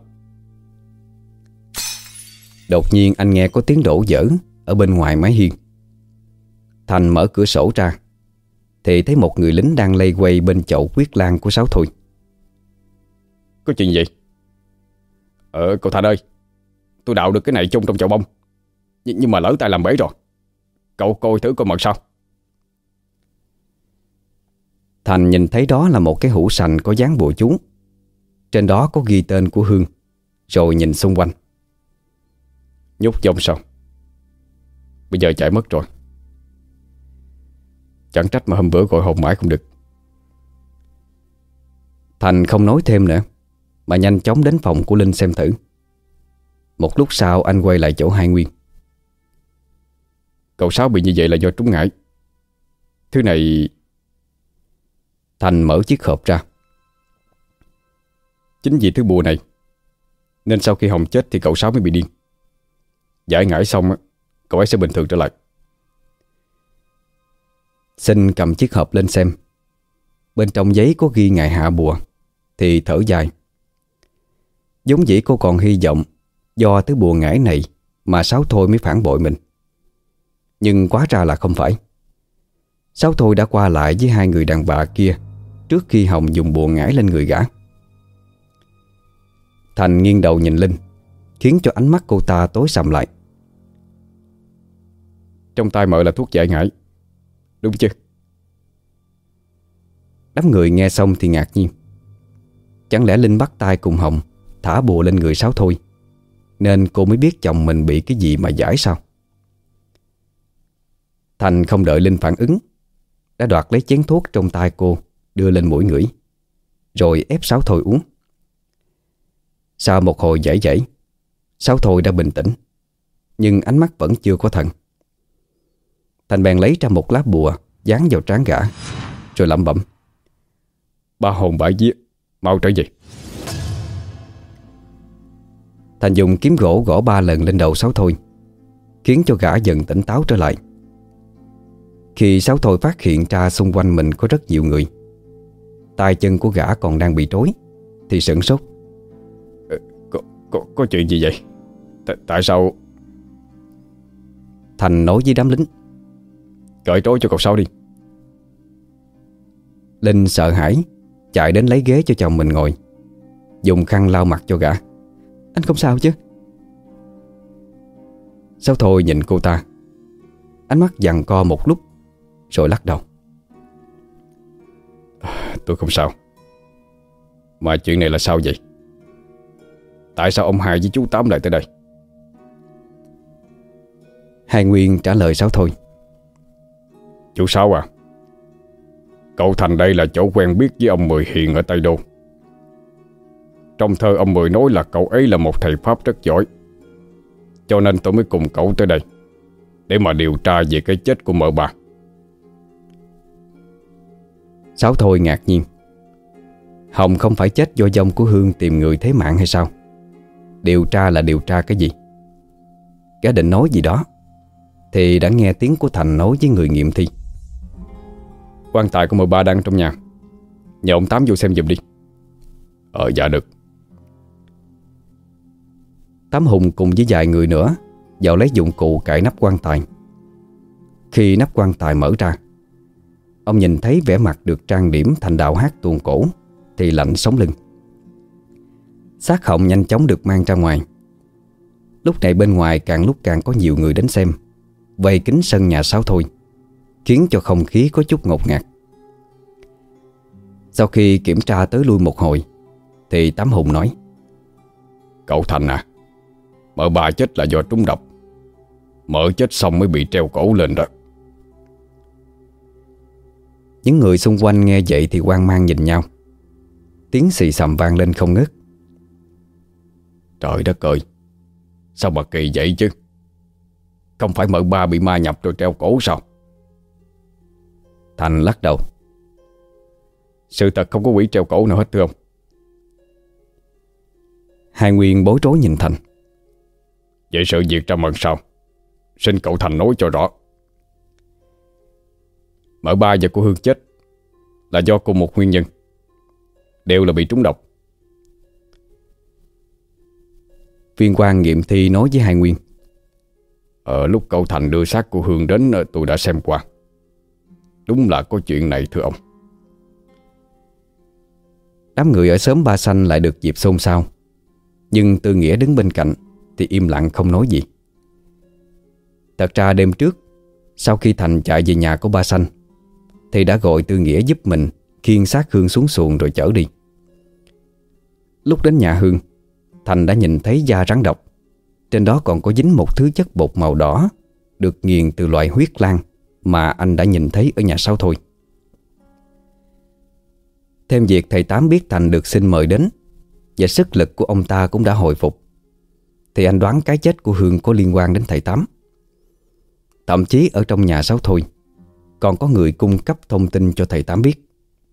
Speaker 3: Đột nhiên anh nghe có tiếng đổ vỡ ở bên ngoài mái hiên. Thành mở cửa sổ ra thì thấy một người lính đang lây quay bên chậu quyết lan của Sáu Thôi.
Speaker 2: Có chuyện gì? Cậu Thành ơi, tôi đào được cái này chung trong chậu bông, nhưng mà lỡ tay làm bể rồi. Cậu coi thử coi mật sao.
Speaker 3: Thành nhìn thấy đó là một cái hũ sành có dán bùa chú. Trên đó có ghi tên của Hương, rồi nhìn xung quanh.
Speaker 2: Nhúc dông sao? Bây giờ chạy mất rồi. Chẳng trách mà hôm bữa gọi hồn mãi không được.
Speaker 3: Thành không nói thêm nữa, mà nhanh chóng đến phòng của Linh xem thử. Một lúc sau anh quay lại chỗ Hai Nguyên.
Speaker 2: Cậu Sáu bị như vậy là do trúng ngải. Thứ này...
Speaker 3: Thành mở chiếc hộp ra.
Speaker 2: Chính vì thứ bùa này nên sau khi Hồng chết thì cậu Sáu mới bị điên. Giải ngải xong cậu ấy sẽ bình thường trở lại.
Speaker 3: Xin cầm chiếc hộp lên xem. Bên trong giấy có ghi ngày hạ bùa thì thở dài. Giống dĩ cô còn hy vọng do thứ bùa ngải này mà Sáu Thôi mới phản bội mình. Nhưng quá ra là không phải. Sáu Thôi đã qua lại với hai người đàn bà kia trước khi Hồng dùng bùa ngải lên người gã. Thành nghiêng đầu nhìn Linh, khiến cho ánh mắt cô ta tối sầm lại.
Speaker 2: Trong tay mợ là thuốc giải ngải, đúng chứ?
Speaker 3: Đám người nghe xong thì ngạc nhiên. Chẳng lẽ Linh bắt tay cùng Hồng thả bùa lên người Sáu Thôi, nên cô mới biết chồng mình bị cái gì mà giải sao? Thành không đợi Linh phản ứng, đã đoạt lấy chén thuốc trong tay cô, đưa lên mũi ngửi, rồi ép Sáu Thôi uống. Sau một hồi giãy giãy, Sáu Thôi đã bình tĩnh, nhưng ánh mắt vẫn chưa có thần. Thành bèn lấy ra một lá bùa dán vào trán gã, rồi lẩm bẩm:
Speaker 2: Ba hồn bãi vía, mau trở về.
Speaker 3: Thành dùng kiếm gỗ gõ 3 lần lên đầu Sáu Thôi, khiến cho gã dần tỉnh táo trở lại. Khi Sáu Thôi phát hiện ra xung quanh mình có rất nhiều người, tay chân của gã còn đang bị trói, thì sửng sốt.
Speaker 2: Có chuyện gì vậy? Tại sao?
Speaker 3: Thành nói với đám lính:
Speaker 2: Cởi trói cho cậu Sáu đi.
Speaker 3: Linh sợ hãi chạy đến lấy ghế cho chồng mình ngồi, dùng khăn lau mặt cho gã. Anh không sao chứ? Sáu Thôi nhìn cô ta, ánh mắt giằng co một lúc, rồi lắc đầu:
Speaker 2: Tôi không sao. Mà chuyện này là sao vậy? Tại sao ông Hai với chú Tám lại tới đây?
Speaker 3: Hai Nguyên trả lời Sáu Thôi:
Speaker 2: Chú Sáu à, cậu Thành đây là chỗ quen biết với ông Mười Hiền ở Tây Đô. Trong thơ ông Mười nói là cậu ấy là một thầy Pháp rất giỏi, cho nên tôi mới cùng cậu tới đây để mà điều tra về cái chết của mợ bà.
Speaker 3: Sáu Thôi ngạc nhiên. Hồng không phải chết do dông của Hương tìm người thế mạng hay sao? Điều tra là điều tra cái gì? Gã định nói gì đó thì đã nghe tiếng của Thành nói với người nghiệm thi:
Speaker 2: Quan tài của mợ ba đang trong nhà, nhờ ông Tám vô xem giùm đi. Dạ được.
Speaker 3: Tám Hùng cùng với vài người nữa vào lấy dụng cụ cài nắp quan tài. Khi nắp quan tài mở ra, ông nhìn thấy vẻ mặt được trang điểm thành đạo hát tuồng cổ thì lạnh sống lưng. Xác Hồng nhanh chóng được mang ra ngoài. Lúc này bên ngoài càng lúc càng có nhiều người đến xem, vây kín sân nhà Sáu Thôi, khiến cho không khí có chút ngột ngạt. Sau khi kiểm tra tới lui một hồi thì Tám Hùng nói:
Speaker 2: Cậu Thành à, mợ bà chết là do trúng độc. Mợ chết xong mới bị treo cổ lên đó.
Speaker 3: Những người xung quanh nghe vậy thì hoang mang nhìn nhau. Tiếng xì xầm vang lên không ngớt.
Speaker 2: Trời đất ơi, sao mà kỳ vậy chứ? Không phải mợ ba bị ma nhập rồi treo cổ sao?
Speaker 3: Thành lắc đầu:
Speaker 2: Sự thật không có quỷ treo cổ nào hết thưa ông.
Speaker 3: Hai Nguyên bối rối nhìn Thành:
Speaker 2: Vậy sự việc ra mần sao? Xin cậu Thành nói cho rõ. Mợ ba và cô Hương chết là do cùng một nguyên nhân, đều là bị trúng độc.
Speaker 3: Viên quan nghiệm thi nói với Hai Nguyên:
Speaker 2: Lúc cậu Thành đưa xác cô Hương đến tôi đã xem qua. Đúng là có chuyện này thưa ông.
Speaker 3: Đám người ở xóm Ba Xanh lại được dịp xôn xao, nhưng Tư Nghĩa đứng bên cạnh thì im lặng không nói gì. Thật ra đêm trước, sau khi Thành chạy về nhà của Ba Xanh thì đã gọi Tư Nghĩa giúp mình khiêng xác Hương xuống xuồng rồi chở đi. Lúc đến nhà Hương, Thành đã nhìn thấy da rắn độc. Trên đó còn có dính một thứ chất bột màu đỏ, được nghiền từ loại huyết lang mà anh đã nhìn thấy ở nhà Sáu Thôi. Thêm việc thầy Tám biết Thành được xin mời đến và sức lực của ông ta cũng đã hồi phục, thì anh đoán cái chết của Hương có liên quan đến thầy Tám. Thậm chí ở trong nhà Sáu Thôi còn có người cung cấp thông tin cho thầy Tám biết.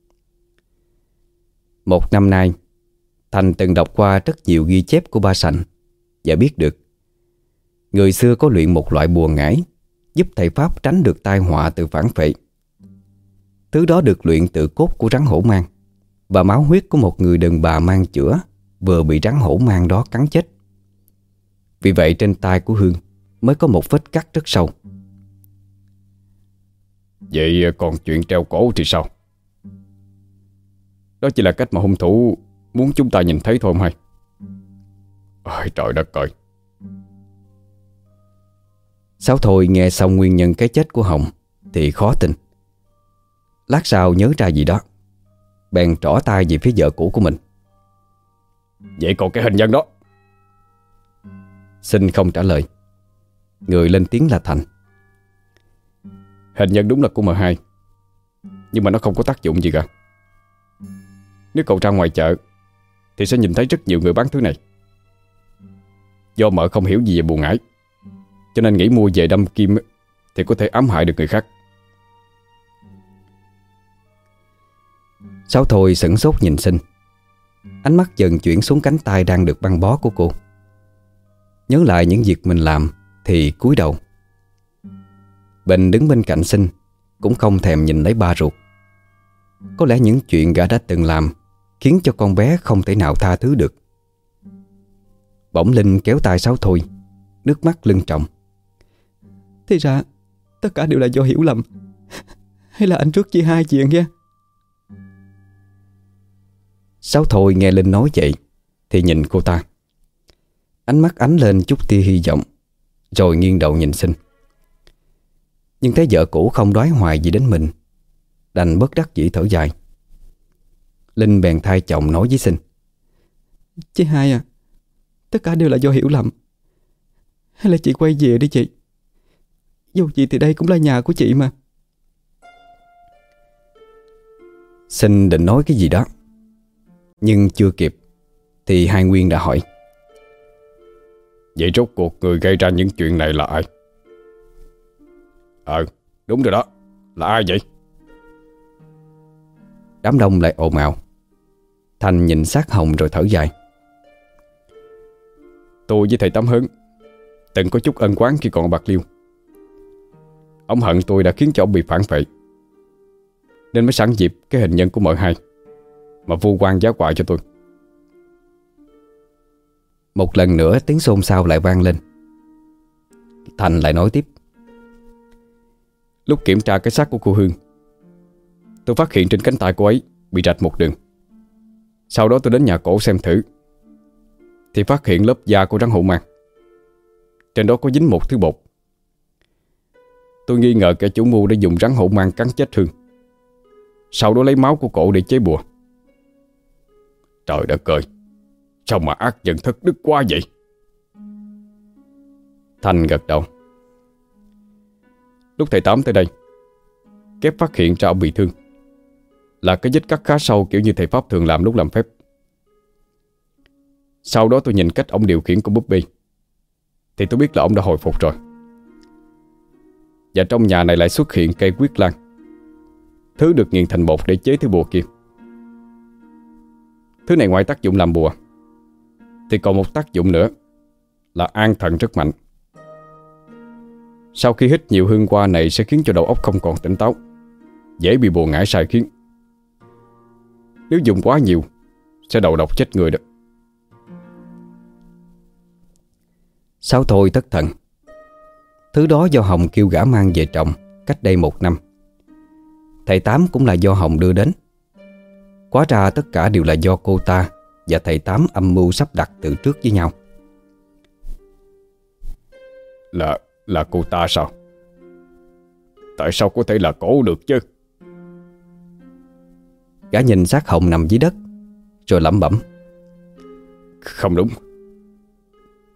Speaker 3: Một năm nay, Thành từng đọc qua rất nhiều ghi chép của ba Sành và biết được người xưa có luyện một loại bùa ngải giúp thầy Pháp tránh được tai họa từ phản phệ. Thứ đó được luyện từ cốt của rắn hổ mang và máu huyết của một người đàn bà mang chữa vừa bị rắn hổ mang đó cắn chết. Vì vậy trên tay của Hương mới có một vết cắt rất sâu.
Speaker 2: Vậy còn chuyện treo cổ thì sao? Đó chỉ là cách mà hung thủ muốn chúng ta nhìn thấy thôi không hay? Ôi trời đất ơi!
Speaker 3: Sáu Thôi nghe xong nguyên nhân cái chết của Hồng thì khó tin. Lát sau nhớ ra gì đó, bèn trỏ tay về phía vợ cũ của mình.
Speaker 2: Vậy còn cái hình nhân đó?
Speaker 3: Sinh không trả lời. Người lên tiếng là Thành.
Speaker 2: Hình nhân đúng là của M2, nhưng mà nó không có tác dụng gì cả. Nếu cậu ra ngoài chợ thì sẽ nhìn thấy rất nhiều người bán thứ này. Do mợ không hiểu gì về bùa ngải, cho nên nghĩ mua về đâm kim thì có thể ám hại được người khác.
Speaker 3: Sáu Thôi sửng sốt nhìn Sinh. Ánh mắt dần chuyển xuống cánh tay đang được băng bó của cô. Nhớ lại những việc mình làm thì cúi đầu. Bình đứng bên cạnh Sinh cũng không thèm nhìn lấy ba ruột. Có lẽ những chuyện gã đã từng làm khiến cho con bé không thể nào tha thứ được. Bỗng Linh kéo tay Sáu Thôi, nước mắt lưng tròng. Thì ra tất cả đều là do hiểu lầm. Hay là anh trước chia hai chuyện nha. Sáu Thôi nghe Linh nói vậy thì nhìn cô ta. Ánh mắt ánh lên chút tia hy vọng, rồi nghiêng đầu nhìn Sinh. Nhưng thấy vợ cũ không đoái hoài gì đến mình, đành bất đắc dĩ thở dài. Linh bèn thay chồng nói với Sinh. Chị hai à, tất cả đều là do hiểu lầm. Hay là chị quay về đi chị. Dù gì thì đây cũng là nhà của chị mà. Sinh định nói cái gì đó, nhưng chưa kịp thì Hai Nguyên đã hỏi.
Speaker 2: Vậy rốt cuộc người gây ra những chuyện này là ai? Đúng rồi đó. Là ai vậy?
Speaker 3: Đám đông lại ồn ào. Thành nhìn sát Hồng rồi thở dài.
Speaker 2: Tôi với thầy Tám Hớn từng có chút ân oán khi còn ở Bạc Liêu. Ông hận tôi đã khiến cho ông bị phản phệ, nên mới sẵn dịp cái hình nhân của M2 mà vu oan giá họa cho tôi.
Speaker 3: Một lần nữa tiếng xôn xao lại vang lên. Thành lại nói tiếp.
Speaker 2: Lúc kiểm tra cái xác của cô Hương, tôi phát hiện trên cánh tay cô ấy bị rạch một đường. Sau đó tôi đến nhà cổ xem thử thì phát hiện lớp da của rắn hổ mang. Trên đó có dính một thứ bột. Tôi nghi ngờ kẻ chủ mưu đã dùng rắn hổ mang cắn chết Hương, sau đó lấy máu của cổ để chế bùa. Trời đất ơi, sao mà ác nhân thất đức quá vậy?
Speaker 3: Thành gật đầu.
Speaker 2: Lúc thầy Tám tới đây, Kép phát hiện ra ông bị thương, là cái vết cắt khá sâu kiểu như thầy Pháp thường làm lúc làm phép. Sau đó tôi nhìn cách ông điều khiển con búp bê thì tôi biết là ông đã hồi phục rồi. Và trong nhà này lại xuất hiện cây quyết lan, thứ được nghiền thành bột để chế thứ bùa kia. Thứ này ngoài tác dụng làm bùa thì còn một tác dụng nữa là an thần rất mạnh. Sau khi hít nhiều hương hoa này sẽ khiến cho đầu óc không còn tỉnh táo, dễ bị bùa ngải sai khiến. Nếu dùng quá nhiều sẽ đầu độc chết người đó.
Speaker 3: Sáu Thôi thất thần. Thứ đó do Hồng kêu gã mang về trồng cách đây 1 năm. Thầy Tám cũng là do Hồng đưa đến. Hóa ra tất cả đều là do cô ta và thầy Tám âm mưu sắp đặt từ trước với nhau.
Speaker 2: Là cô ta sao? Tại sao có thể là cổ được chứ?
Speaker 3: Gã nhìn xác Hồng nằm dưới đất rồi lẩm bẩm.
Speaker 2: Không đúng,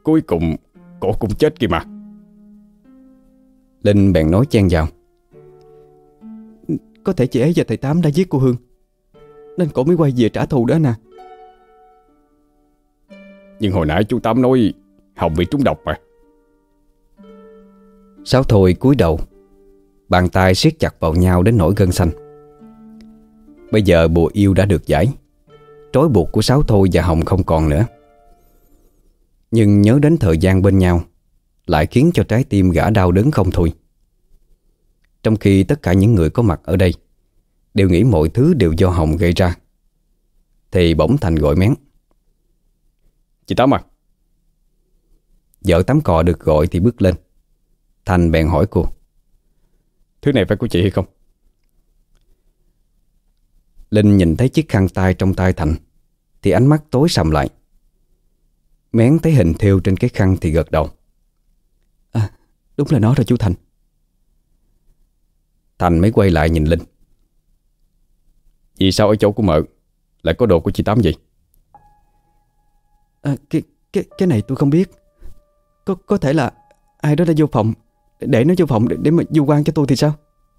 Speaker 2: cuối cùng cổ cũng chết kìa mà.
Speaker 3: Linh bèn nói chen vào. Có thể chị ấy và thầy Tám đã giết cô Hương, nên cổ mới quay về trả thù đó nè.
Speaker 2: Nhưng hồi nãy chú Tám nói Hồng bị trúng độc mà.
Speaker 3: Sáu Thôi cúi đầu, bàn tay siết chặt vào nhau đến nỗi gân xanh. Bây giờ bùa yêu đã được giải, trói buộc của Sáu Thôi và Hồng không còn nữa. Nhưng nhớ đến thời gian bên nhau lại khiến cho trái tim gã đau đớn không thôi. Trong khi tất cả những người có mặt ở đây đều nghĩ mọi thứ đều do Hồng gây ra, thì bỗng Thành gọi mén.
Speaker 2: Chị Tám à.
Speaker 3: Vợ Tám Cò được gọi thì bước lên. Thành bèn hỏi cô.
Speaker 2: Thứ này phải của chị hay không?
Speaker 3: Linh nhìn thấy chiếc khăn tay trong tay Thành thì ánh mắt tối sầm lại. Mén thấy hình thêu trên cái khăn thì gật đầu. À, đúng là nó rồi chú Thành. Thành mới quay lại nhìn Linh.
Speaker 2: Vì sao ở chỗ của mợ lại có đồ của chị Tám vậy?
Speaker 3: À, cái này tôi không biết. Có thể là ai đó đã vô phòng, để nó vô phòng để mà vu oan cho tôi thì sao?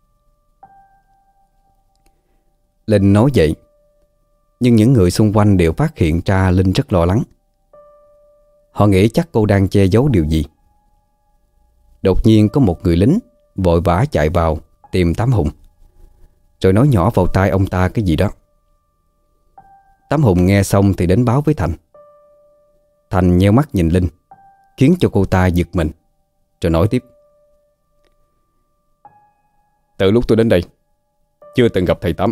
Speaker 3: Linh nói vậy, nhưng những người xung quanh đều phát hiện ra Linh rất lo lắng. Họ nghĩ chắc cô đang che giấu điều gì. Đột nhiên có một người lính vội vã chạy vào tìm Tám Hùng, rồi nói nhỏ vào tai ông ta cái gì đó. Tám Hùng nghe xong thì đến báo với Thành. Thành nheo mắt nhìn Linh, khiến cho cô ta giật mình, rồi nói tiếp.
Speaker 2: Từ lúc tôi đến đây chưa từng gặp thầy Tám.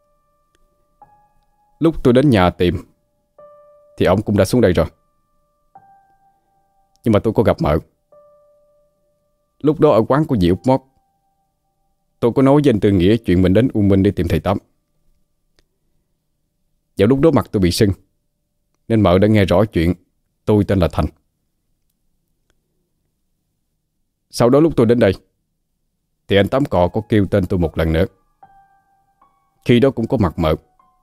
Speaker 2: Lúc tôi đến nhà tìm thì ông cũng đã xuống đây rồi. Nhưng mà tôi có gặp mợ. Lúc đó ở quán của dì Út Mót, tôi có nói với anh Tư Nghĩa chuyện mình đến U Minh để tìm thầy Tám. Vào lúc đó mặt tôi bị sưng, nên mợ đã nghe rõ chuyện tôi tên là Thành. Sau đó lúc tôi đến đây thì anh Tám Cò có kêu tên tôi một lần nữa. Khi đó cũng có mặt mợ.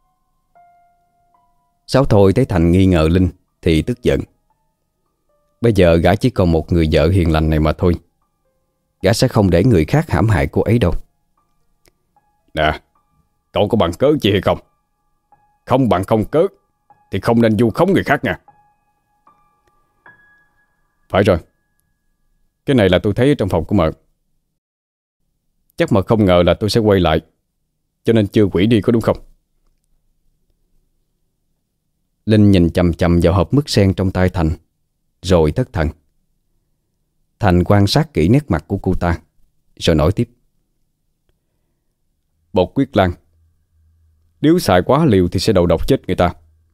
Speaker 3: Sáu Thôi thấy Thành nghi ngờ Linh thì tức giận. Bây giờ gã chỉ còn một người vợ hiền lành này mà thôi. Gã sẽ không để người khác hãm hại cô ấy đâu.
Speaker 2: Nè, cậu có bằng cớ gì hay không? Không bằng không cớ thì không nên vu khống người khác nha. Phải rồi, cái này là tôi thấy ở trong phòng của mợ. Chắc mà không ngờ là tôi sẽ quay lại, cho nên chưa quỷ đi có đúng không?
Speaker 3: Linh nhìn chằm chằm vào hộp mứt sen trong tay Thành, rồi thất thần. Thành quan sát kỹ nét mặt của cô ta, rồi nói tiếp.
Speaker 2: Bột quyết lan, nếu xài quá liều thì sẽ đầu độc chết người ta.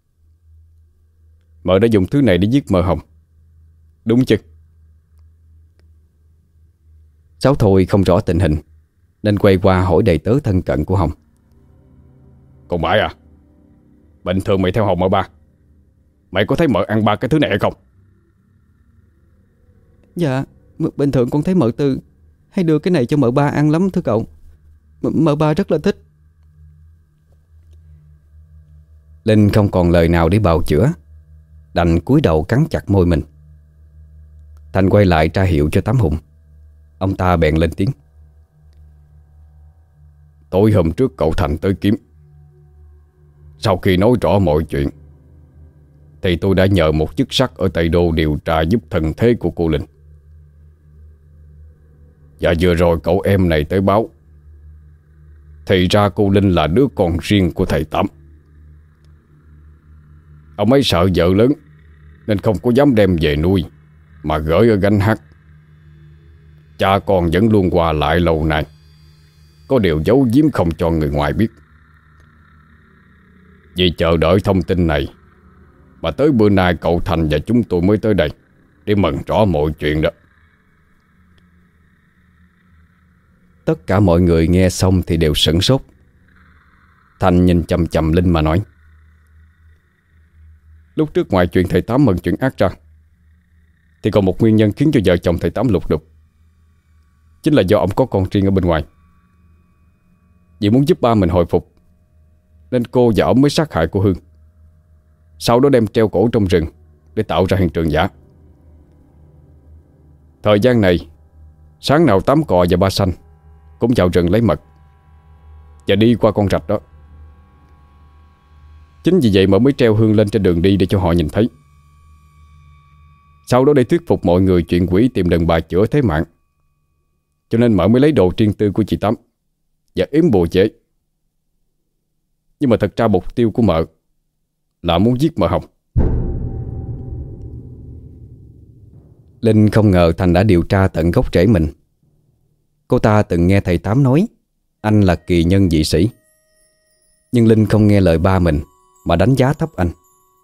Speaker 2: Mợ đã dùng thứ này để giết mợ Hồng, đúng chứ?
Speaker 3: Sáu Thôi không rõ tình hình, nên quay qua hỏi đầy tớ thân cận của Hồng.
Speaker 2: Còn Bãi à, bình thường mày theo Hồng mợ ba, mày có thấy mợ ăn ba cái thứ này hay không?
Speaker 3: Dạ, bình thường con thấy mợ Tư hay đưa cái này cho mợ ba ăn lắm thưa cậu. Mợ ba rất là thích. Linh không còn lời nào để bào chữa, đành cúi đầu cắn chặt môi mình. Thành quay lại tra hiệu cho Tám Hùng. Ông ta bèn lên tiếng.
Speaker 2: Tối hôm trước cậu Thành tới kiếm. Sau khi nói rõ mọi chuyện thì tôi đã nhờ một chức sắc ở Tây Đô điều tra giúp thần thế của cô Linh. Và vừa rồi cậu em này tới báo, thì ra cô Linh là đứa con riêng của thầy Tám. Ông ấy sợ vợ lớn nên không có dám đem về nuôi, mà gửi ở Gánh Hát. Cha con vẫn luôn qua lại lâu nay, có điều giấu giếm không cho người ngoài biết. Vì chờ đợi thông tin này mà tới bữa nay cậu Thành và chúng tôi mới tới đây để mần rõ mọi chuyện đó.
Speaker 3: Tất cả mọi người nghe xong thì đều sửng sốt. Thành nhìn chằm chằm Linh mà nói.
Speaker 2: Lúc trước ngoài chuyện thầy Tám mần chuyện ác ra, thì còn một nguyên nhân khiến cho vợ chồng thầy Tám lục đục. Chính là do ông có con riêng ở bên ngoài. Vì muốn giúp ba mình hồi phục, nên cô và ông mới sát hại cô Hương, sau đó đem treo cổ trong rừng để tạo ra hiện trường giả. Thời gian này, sáng nào Tám Cò và Ba Xanh cũng vào rừng lấy mật và đi qua con rạch đó. Chính vì vậy mà mới treo hương lên trên đường đi để cho họ nhìn thấy. Sau đó để thuyết phục mọi người chuyện quỷ tìm đàn bà chữa thế mạng, cho nên mợ mới lấy đồ riêng tư của chị Tám và yếm bùa chế. Nhưng mà thật ra mục tiêu của mợ là muốn giết mợ Hồng.
Speaker 3: Linh không ngờ Thành đã điều tra tận gốc rễ mình. Cô ta từng nghe thầy Tám nói anh là kỳ nhân dị sĩ, nhưng Linh không nghe lời ba mình mà đánh giá thấp anh.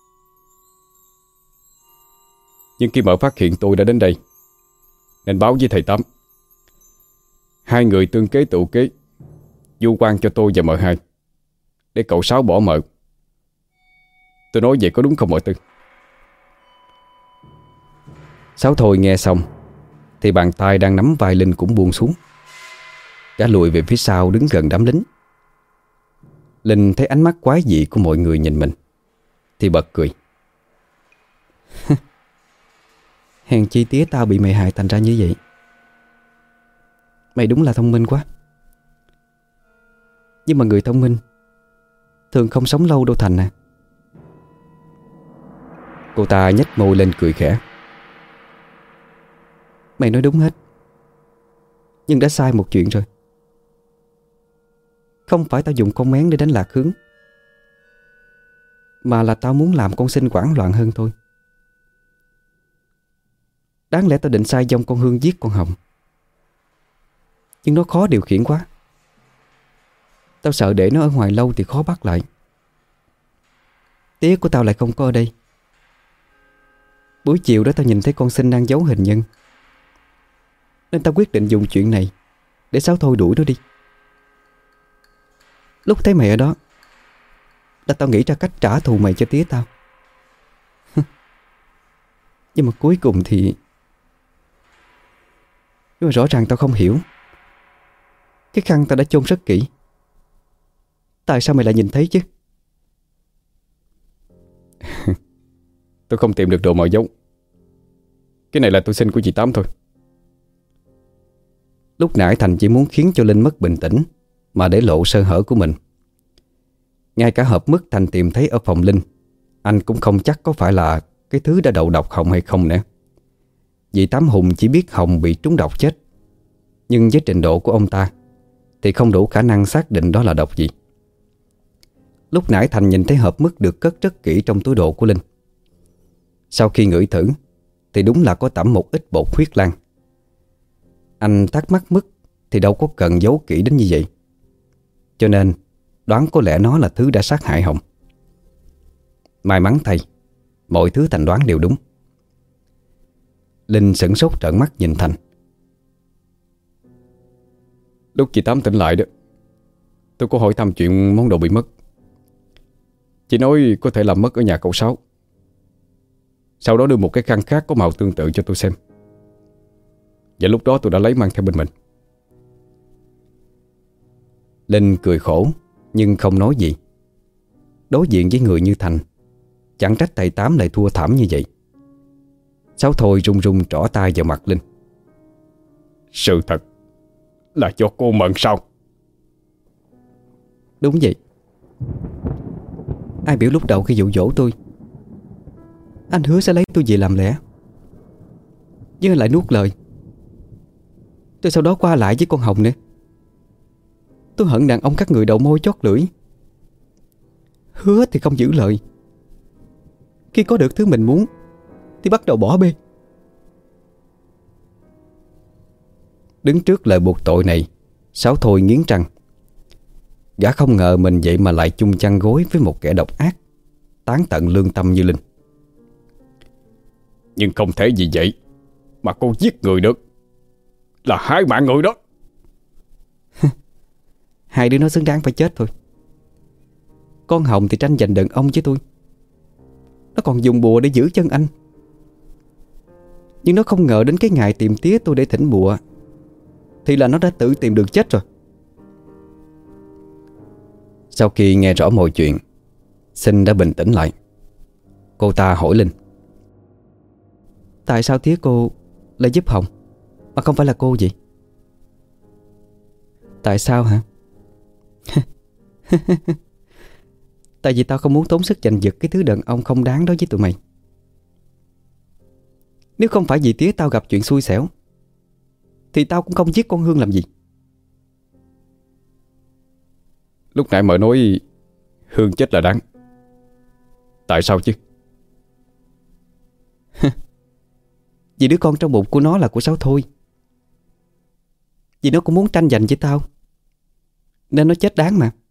Speaker 2: Nhưng khi mợ phát hiện tôi đã đến đây nên báo với thầy Tám. Hai người tương kế tụ kế vu oan cho tôi và mợ Hai để cậu Sáu bỏ mợ. Tôi nói vậy có đúng không mợ Tư?
Speaker 3: Sáu Thôi nghe xong thì bàn tay đang nắm vai Linh cũng buông xuống. Gã lùi về phía sau đứng gần đám lính. Linh thấy ánh mắt quái dị của mọi người nhìn mình thì bật cười. Hèn chi tía tao bị mày hại thành ra như vậy. Mày đúng là thông minh quá. Nhưng mà người thông minh thường không sống lâu đâu Thành à. Cô ta nhếch môi lên cười khẽ. Mày nói đúng hết, nhưng đã sai một chuyện rồi. Không phải tao dùng con mén để đánh lạc hướng, mà là tao muốn làm con Sinh hoảng loạn hơn thôi. Đáng lẽ tao định sai dòng con Hương giết con Hồng, nhưng nó khó điều khiển quá. Tao sợ để nó ở ngoài lâu thì khó bắt lại. Tía của tao lại không có ở đây. Buổi chiều đó tao nhìn thấy con Sinh đang giấu hình nhân, nên tao quyết định dùng chuyện này để Sáu Thôi đuổi nó đi. Lúc thấy mày ở đó là tao nghĩ ra cách trả thù mày cho tía tao. Nhưng mà cuối cùng thì rõ ràng tao không hiểu. Cái khăn tao đã chôn rất kỹ, tại sao mày lại nhìn thấy chứ?
Speaker 2: Tôi không tìm được đồ mợ giấu. Cái này là tôi xin của chị Tám thôi.
Speaker 3: Lúc nãy Thành chỉ muốn khiến cho Linh mất bình tĩnh mà để lộ sơ hở của mình. Ngay cả hộp mứt Thành tìm thấy ở phòng Linh, anh cũng không chắc có phải là cái thứ đã đầu độc Hồng hay không nữa. Vì Tám Hùng chỉ biết Hồng bị trúng độc chết, nhưng với trình độ của ông ta thì không đủ khả năng xác định đó là độc gì. Lúc nãy Thành nhìn thấy hộp mứt được cất rất kỹ trong túi đồ của Linh. Sau khi ngửi thử thì đúng là có tẩm một ít bột huyết lan. Anh thắc mắc mứt thì đâu có cần giấu kỹ đến như vậy, cho nên đoán có lẽ nó là thứ đã sát hại Hồng. May mắn thay, mọi thứ Thành đoán đều đúng. Linh sửng sốt trợn mắt nhìn Thành.
Speaker 2: Lúc chị Tám tỉnh lại đó, tôi có hỏi thăm chuyện món đồ bị mất. Chị nói có thể làm mất ở nhà cậu Sáu. Sau đó đưa một cái khăn khác có màu tương tự cho tôi xem. Và lúc đó tôi đã lấy mang theo bên mình.
Speaker 3: Linh cười khổ nhưng không nói gì. Đối diện với người như Thành, chẳng trách thầy Tám lại thua thảm như vậy. Sáu Thôi run run trỏ tay vào mặt Linh.
Speaker 2: Sự thật là cho cô mận sao?
Speaker 3: Đúng vậy. Ai biểu lúc đầu khi dụ dỗ tôi, anh hứa sẽ lấy tôi về làm lẽ, nhưng lại nuốt lời. Rồi sau đó qua lại với con Hồng nữa. Tôi hận đàn ông các người đầu môi chót lưỡi. Hứa thì không giữ lời, khi có được thứ mình muốn thì bắt đầu bỏ bê. Đứng trước lời buộc tội này, Sáu Thôi nghiến răng. Gã không ngờ mình vậy mà lại chung chăn gối với một kẻ độc ác, tán tận lương tâm như Linh.
Speaker 2: Nhưng không thể vì vậy mà cô giết người được. Là hai mạng người đó.
Speaker 3: Hai đứa nó xứng đáng phải chết thôi. Con Hồng thì tranh giành đàn ông với tôi, nó còn dùng bùa để giữ chân anh. Nhưng nó không ngờ đến cái ngày tìm tía tôi để thỉnh bùa thì là nó đã tự tìm đường chết rồi. Sau khi nghe rõ mọi chuyện, Sinh đã bình tĩnh lại. Cô ta hỏi Linh: Tại sao tía cô lại giúp Hồng? mà không phải là cô gì. Tại sao hả? Tại vì tao không muốn tốn sức giành giật cái thứ đàn ông không đáng đó với tụi mày. Nếu không phải vì tía tao gặp chuyện xui xẻo thì tao cũng không giết con Hương làm gì.
Speaker 2: Lúc nãy mợ nói Hương chết là đáng. Tại sao chứ?
Speaker 3: Vì đứa con trong bụng của nó là của Sáu Thôi. Vì nó cũng muốn tranh giành với tao nên nó chết đáng mà.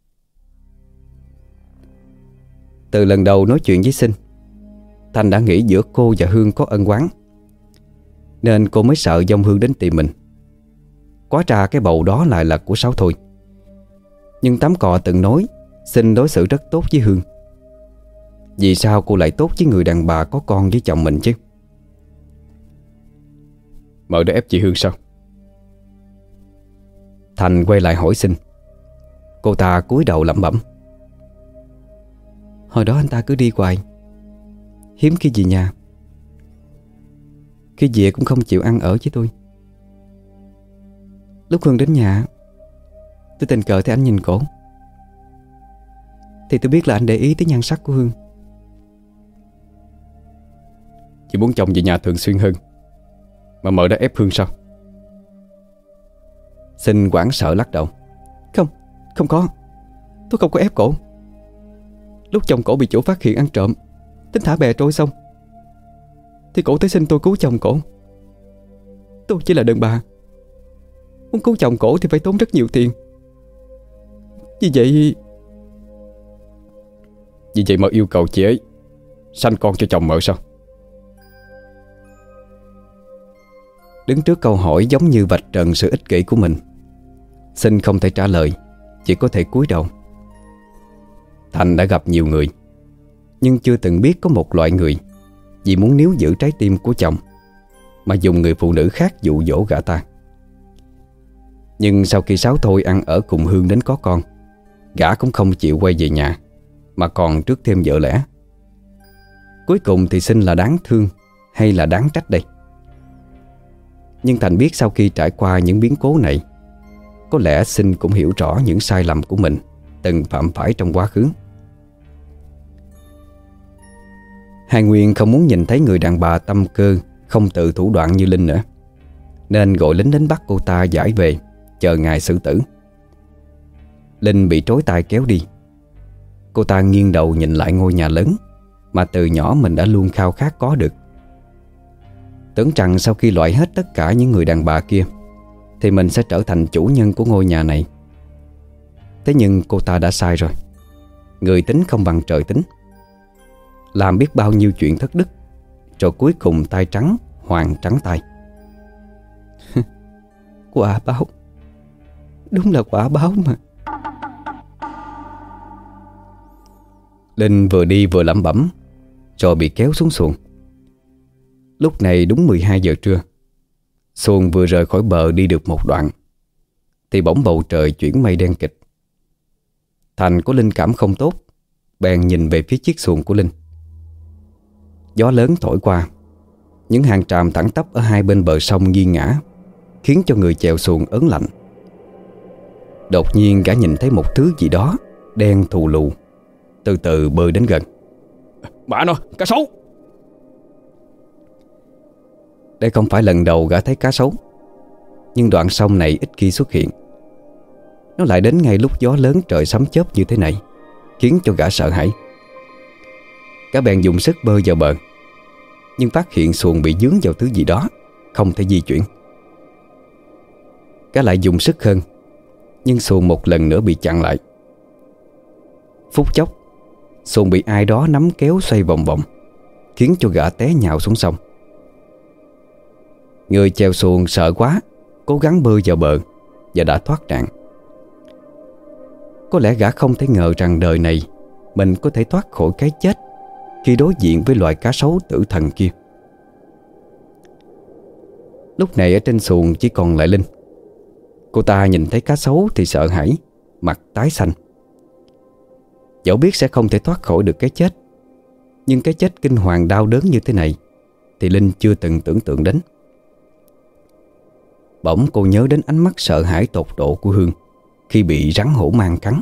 Speaker 3: Từ lần đầu nói chuyện với Sinh, Thành đã nghĩ giữa cô và Hương có ân oán, nên cô mới sợ dông Hương đến tìm mình. Quá ra cái bầu đó lại là của Sáu Thôi. Nhưng Tám Cọ từng nói Sinh đối xử rất tốt với Hương. Vì sao cô lại tốt với người đàn bà có con với chồng mình chứ?
Speaker 2: Mợ đã ép chị Hương sao?
Speaker 3: Thành quay lại hỏi Sinh. Cô ta cúi đầu lẩm bẩm. Hồi đó anh ta cứ đi hoài, hiếm khi về nhà. Khi về cũng không chịu ăn ở với tôi. Lúc Hương đến nhà, tôi tình cờ thấy anh nhìn cổ, thì tôi biết là anh để ý tới nhan sắc của Hương.
Speaker 2: Chị muốn chồng về nhà thường xuyên hơn mà mợ đã ép Hương sao?
Speaker 3: Sinh hoảng sợ lắc đầu. Không có. Tôi không có ép cổ. Lúc chồng cổ bị chủ phát hiện ăn trộm, tính thả bè trôi xong, thì cổ tới xin tôi cứu chồng cổ. Tôi chỉ là đàn bà, muốn cứu chồng cổ thì phải tốn rất nhiều tiền. Vì vậy
Speaker 2: mợ yêu cầu chị ấy sanh con cho chồng mợ sao?
Speaker 3: Đứng trước câu hỏi giống như vạch trần sự ích kỷ của mình, Sinh không thể trả lời, chỉ có thể cúi đầu. Thành đã gặp nhiều người, nhưng chưa từng biết có một loại người vì muốn níu giữ trái tim của chồng mà dùng người phụ nữ khác dụ dỗ gã ta. Nhưng sau khi Sáu Thôi ăn ở cùng Hương đến có con, gã cũng không chịu quay về nhà, mà còn rước thêm vợ lẽ. Cuối cùng thì Sinh là đáng thương hay là đáng trách đây? Nhưng Thành biết sau khi trải qua những biến cố này, có lẽ Sinh cũng hiểu rõ những sai lầm của mình từng phạm phải trong quá khứ. Hai Nguyên không muốn nhìn thấy người đàn bà tâm cơ không tự thủ đoạn như Linh nữa, nên gọi lính đến bắt cô ta giải về, chờ ngày xử tử. Linh bị trói tay kéo đi. Cô ta nghiêng đầu nhìn lại ngôi nhà lớn mà từ nhỏ mình đã luôn khao khát có được. Tưởng rằng sau khi loại hết tất cả những người đàn bà kia thì mình sẽ trở thành chủ nhân của ngôi nhà này. Thế nhưng cô ta đã sai rồi. Người tính không bằng trời tính. Làm biết bao nhiêu chuyện thất đức, rồi cuối cùng tay trắng hoàng trắng tay. Quả báo. Đúng là quả báo mà. Linh vừa đi vừa lẩm bẩm, rồi bị kéo xuống xuồng. Lúc này đúng 12 giờ trưa. Xuồng vừa rời khỏi bờ đi được một đoạn thì bỗng bầu trời chuyển mây đen kịt. Thành có linh cảm không tốt, bèn nhìn về phía chiếc xuồng của Linh. Gió lớn thổi qua, những hàng tràm thẳng tắp ở hai bên bờ sông nghiêng ngã, khiến cho người chèo xuồng ớn lạnh. Đột nhiên gã nhìn thấy một thứ gì đó đen thù lù từ từ bơi đến gần.
Speaker 2: Bà nó, cá sấu!
Speaker 3: Đây không phải lần đầu gã thấy cá sấu, nhưng đoạn sông này ít khi xuất hiện. Nó lại đến ngay lúc gió lớn trời sấm chớp như thế này, khiến cho gã sợ hãi. Gã bèn dùng sức bơi vào bờ, nhưng phát hiện xuồng bị dướng vào thứ gì đó, không thể di chuyển. Gã lại dùng sức hơn, nhưng xuồng một lần nữa bị chặn lại. Phút chốc, xuồng bị ai đó nắm kéo xoay vòng vòng, khiến cho gã té nhào xuống sông. Người chèo xuồng sợ quá, cố gắng bơi vào bờ và đã thoát nạn. Có lẽ gã không thể ngờ rằng đời này mình có thể thoát khỏi cái chết khi đối diện với loài cá sấu tử thần kia. Lúc này ở trên xuồng chỉ còn lại Linh. Cô ta nhìn thấy cá sấu thì sợ hãi, mặt tái xanh. Dẫu biết sẽ không thể thoát khỏi được cái chết, nhưng cái chết kinh hoàng đau đớn như thế này thì Linh chưa từng tưởng tượng đến. bỗng cô nhớ đến ánh mắt sợ hãi tột độ của Hương khi bị rắn hổ mang cắn.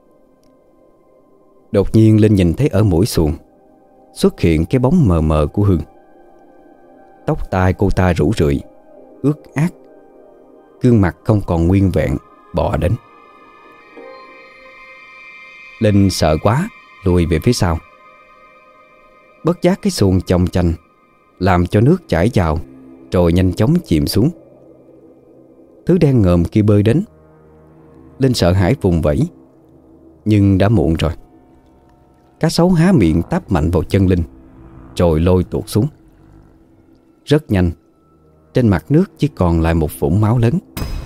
Speaker 3: Đột nhiên Linh nhìn thấy ở mũi xuồng xuất hiện cái bóng mờ mờ của Hương. Tóc tai cô ta rủ rượi, ướt át, gương mặt không còn nguyên vẹn bò đến. Linh sợ quá lùi về phía sau. Bất giác cái xuồng chồng chành làm cho nước chảy vào rồi nhanh chóng chìm xuống. Thứ đen ngòm kia bơi đến. Linh sợ hãi vùng vẫy, nhưng đã muộn rồi. Cá sấu há miệng táp mạnh vào chân Linh rồi lôi tuột xuống. Rất nhanh, trên mặt nước chỉ còn lại một vũng máu lớn.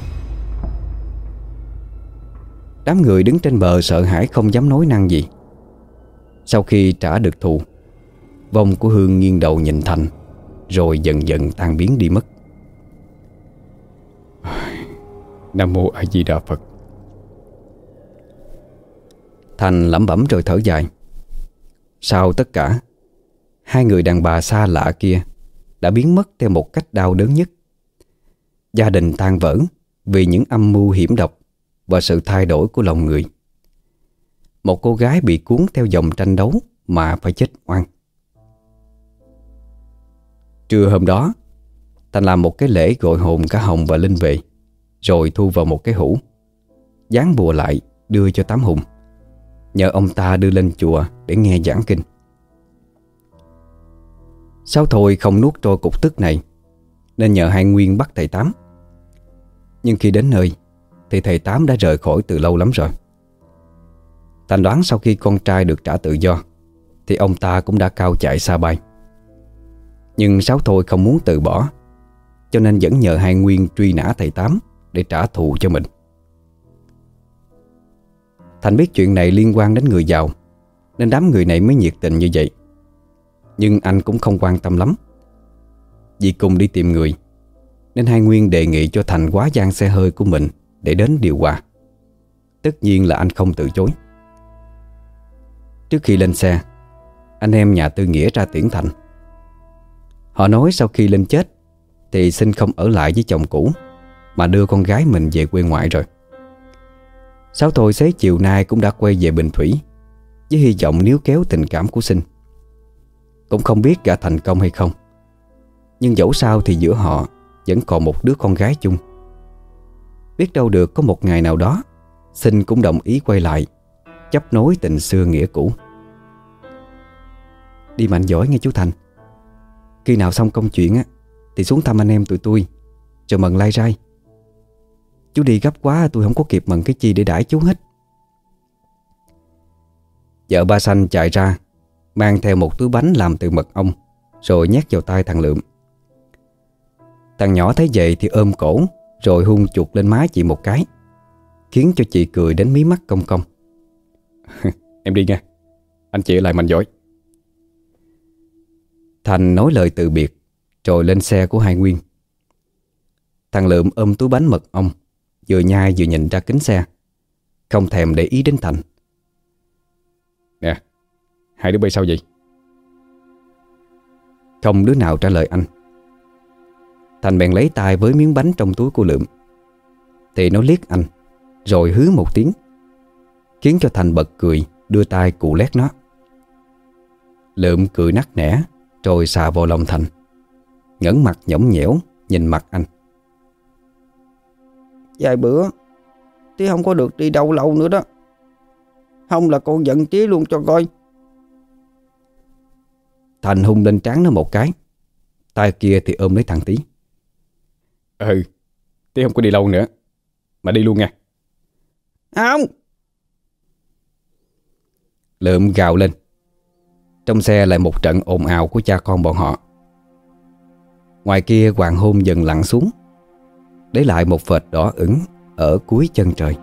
Speaker 3: Đám người đứng trên bờ sợ hãi không dám nói năng gì. Sau khi trả được thù, vong của Hương nghiêng đầu nhìn Thành, rồi dần dần tan biến đi mất.
Speaker 2: Nam Mô A Di Đà Phật.
Speaker 3: Thành lẩm bẩm rồi thở dài. Sau tất cả, hai người đàn bà xa lạ kia đã biến mất theo một cách đau đớn nhất. Gia đình tan vỡ vì những âm mưu hiểm độc và sự thay đổi của lòng người. Một cô gái bị cuốn theo dòng tranh đấu mà phải chết oan. Trưa hôm đó, Thành làm một cái lễ gọi hồn cả Hồng và Linh về, rồi thu vào một cái hũ, dán bùa lại đưa cho Tám Hùng, nhờ ông ta đưa lên chùa để nghe giảng kinh. Sáu Thôi không nuốt trôi cục tức này, nên nhờ Hai Nguyên bắt thầy Tám. Nhưng khi đến nơi thì thầy Tám đã rời khỏi từ lâu lắm rồi. Thành đoán sau khi con trai được trả tự do thì ông ta cũng đã cao chạy xa bay. Nhưng Sáu Thôi không muốn từ bỏ, cho nên vẫn nhờ Hai Nguyên truy nã thầy Tám để trả thù cho mình. Thành biết chuyện này liên quan đến người giàu, nên đám người này mới nhiệt tình như vậy. Nhưng anh cũng không quan tâm lắm. Vì cùng đi tìm người, nên Hai Nguyên đề nghị cho Thành quá giang xe hơi của mình để đến điều hòa. Tất nhiên là anh không từ chối. Trước khi lên xe, anh em nhà Tư Nghĩa ra tiễn Thành. Họ nói sau khi Linh chết thì xin không ở lại với chồng cũ, mà đưa con gái mình về quê ngoại rồi. Sáu Thôi xế chiều nay cũng đã quay về Bình Thủy, với hy vọng níu kéo tình cảm của Sinh. Cũng không biết gả thành công hay không, nhưng dẫu sao thì giữa họ vẫn còn một đứa con gái chung. Biết đâu được có một ngày nào đó Sinh cũng đồng ý quay lại, chấp nối tình xưa nghĩa cũ. Đi mạnh giỏi nghe chú Thành. Khi nào xong công chuyện á thì xuống thăm anh em tụi tôi, rồi mần lai rai. Chú đi gấp quá, tôi không có kịp mần cái chi để đãi chú hết. Vợ ba Xanh chạy ra, mang theo một túi bánh làm từ mật ong, rồi nhét vào tay thằng Lượm. Thằng nhỏ thấy vậy thì ôm cổ, rồi hung chuột lên má chị một cái, khiến cho chị cười đến mí mắt cong cong.
Speaker 2: Em đi nha, anh chị ở lại mạnh giỏi.
Speaker 3: Thành nói lời từ biệt, rồi lên xe của Hai Nguyên. Thằng Lượm ôm túi bánh mật ong, vừa nhai vừa nhìn ra kính xe, không thèm để ý đến Thành.
Speaker 2: Nè, hai đứa bay sao vậy?
Speaker 3: Không đứa nào trả lời anh. Thành bèn lấy tay với miếng bánh trong túi của Lượm, thì nó liếc anh, rồi hứ một tiếng, khiến cho Thành bật cười, đưa tay cù lét nó. Lượm cười nắc nẻ, rồi xà vào lòng Thành, ngẩng mặt nhõng nhẽo nhìn mặt anh.
Speaker 4: Vài bữa Tía không có được đi đâu lâu nữa đó. Không là con giận Tía luôn cho coi.
Speaker 3: Thành hung lên trán nó một cái, tay kia thì ôm lấy thằng Tí.
Speaker 2: Tía không có đi lâu nữa, mà đi luôn nha.
Speaker 4: Không.
Speaker 3: Lượm gào lên. Trong xe lại một trận ồn ào của cha con bọn họ. Ngoài kia hoàng hôn dần lặn xuống, để lại một vệt đỏ ửng ở cuối chân trời.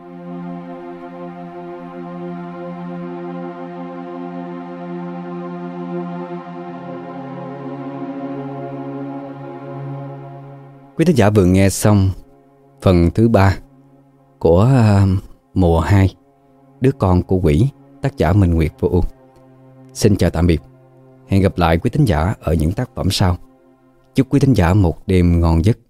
Speaker 3: Quý thính giả vừa nghe xong phần thứ 3 của mùa 2 Đứa con của quỷ, tác giả Minh Nguyệt Vô Ưu. Xin chào tạm biệt. Hẹn gặp lại quý thính giả ở những tác phẩm sau. Chúc quý thính giả một đêm ngon giấc.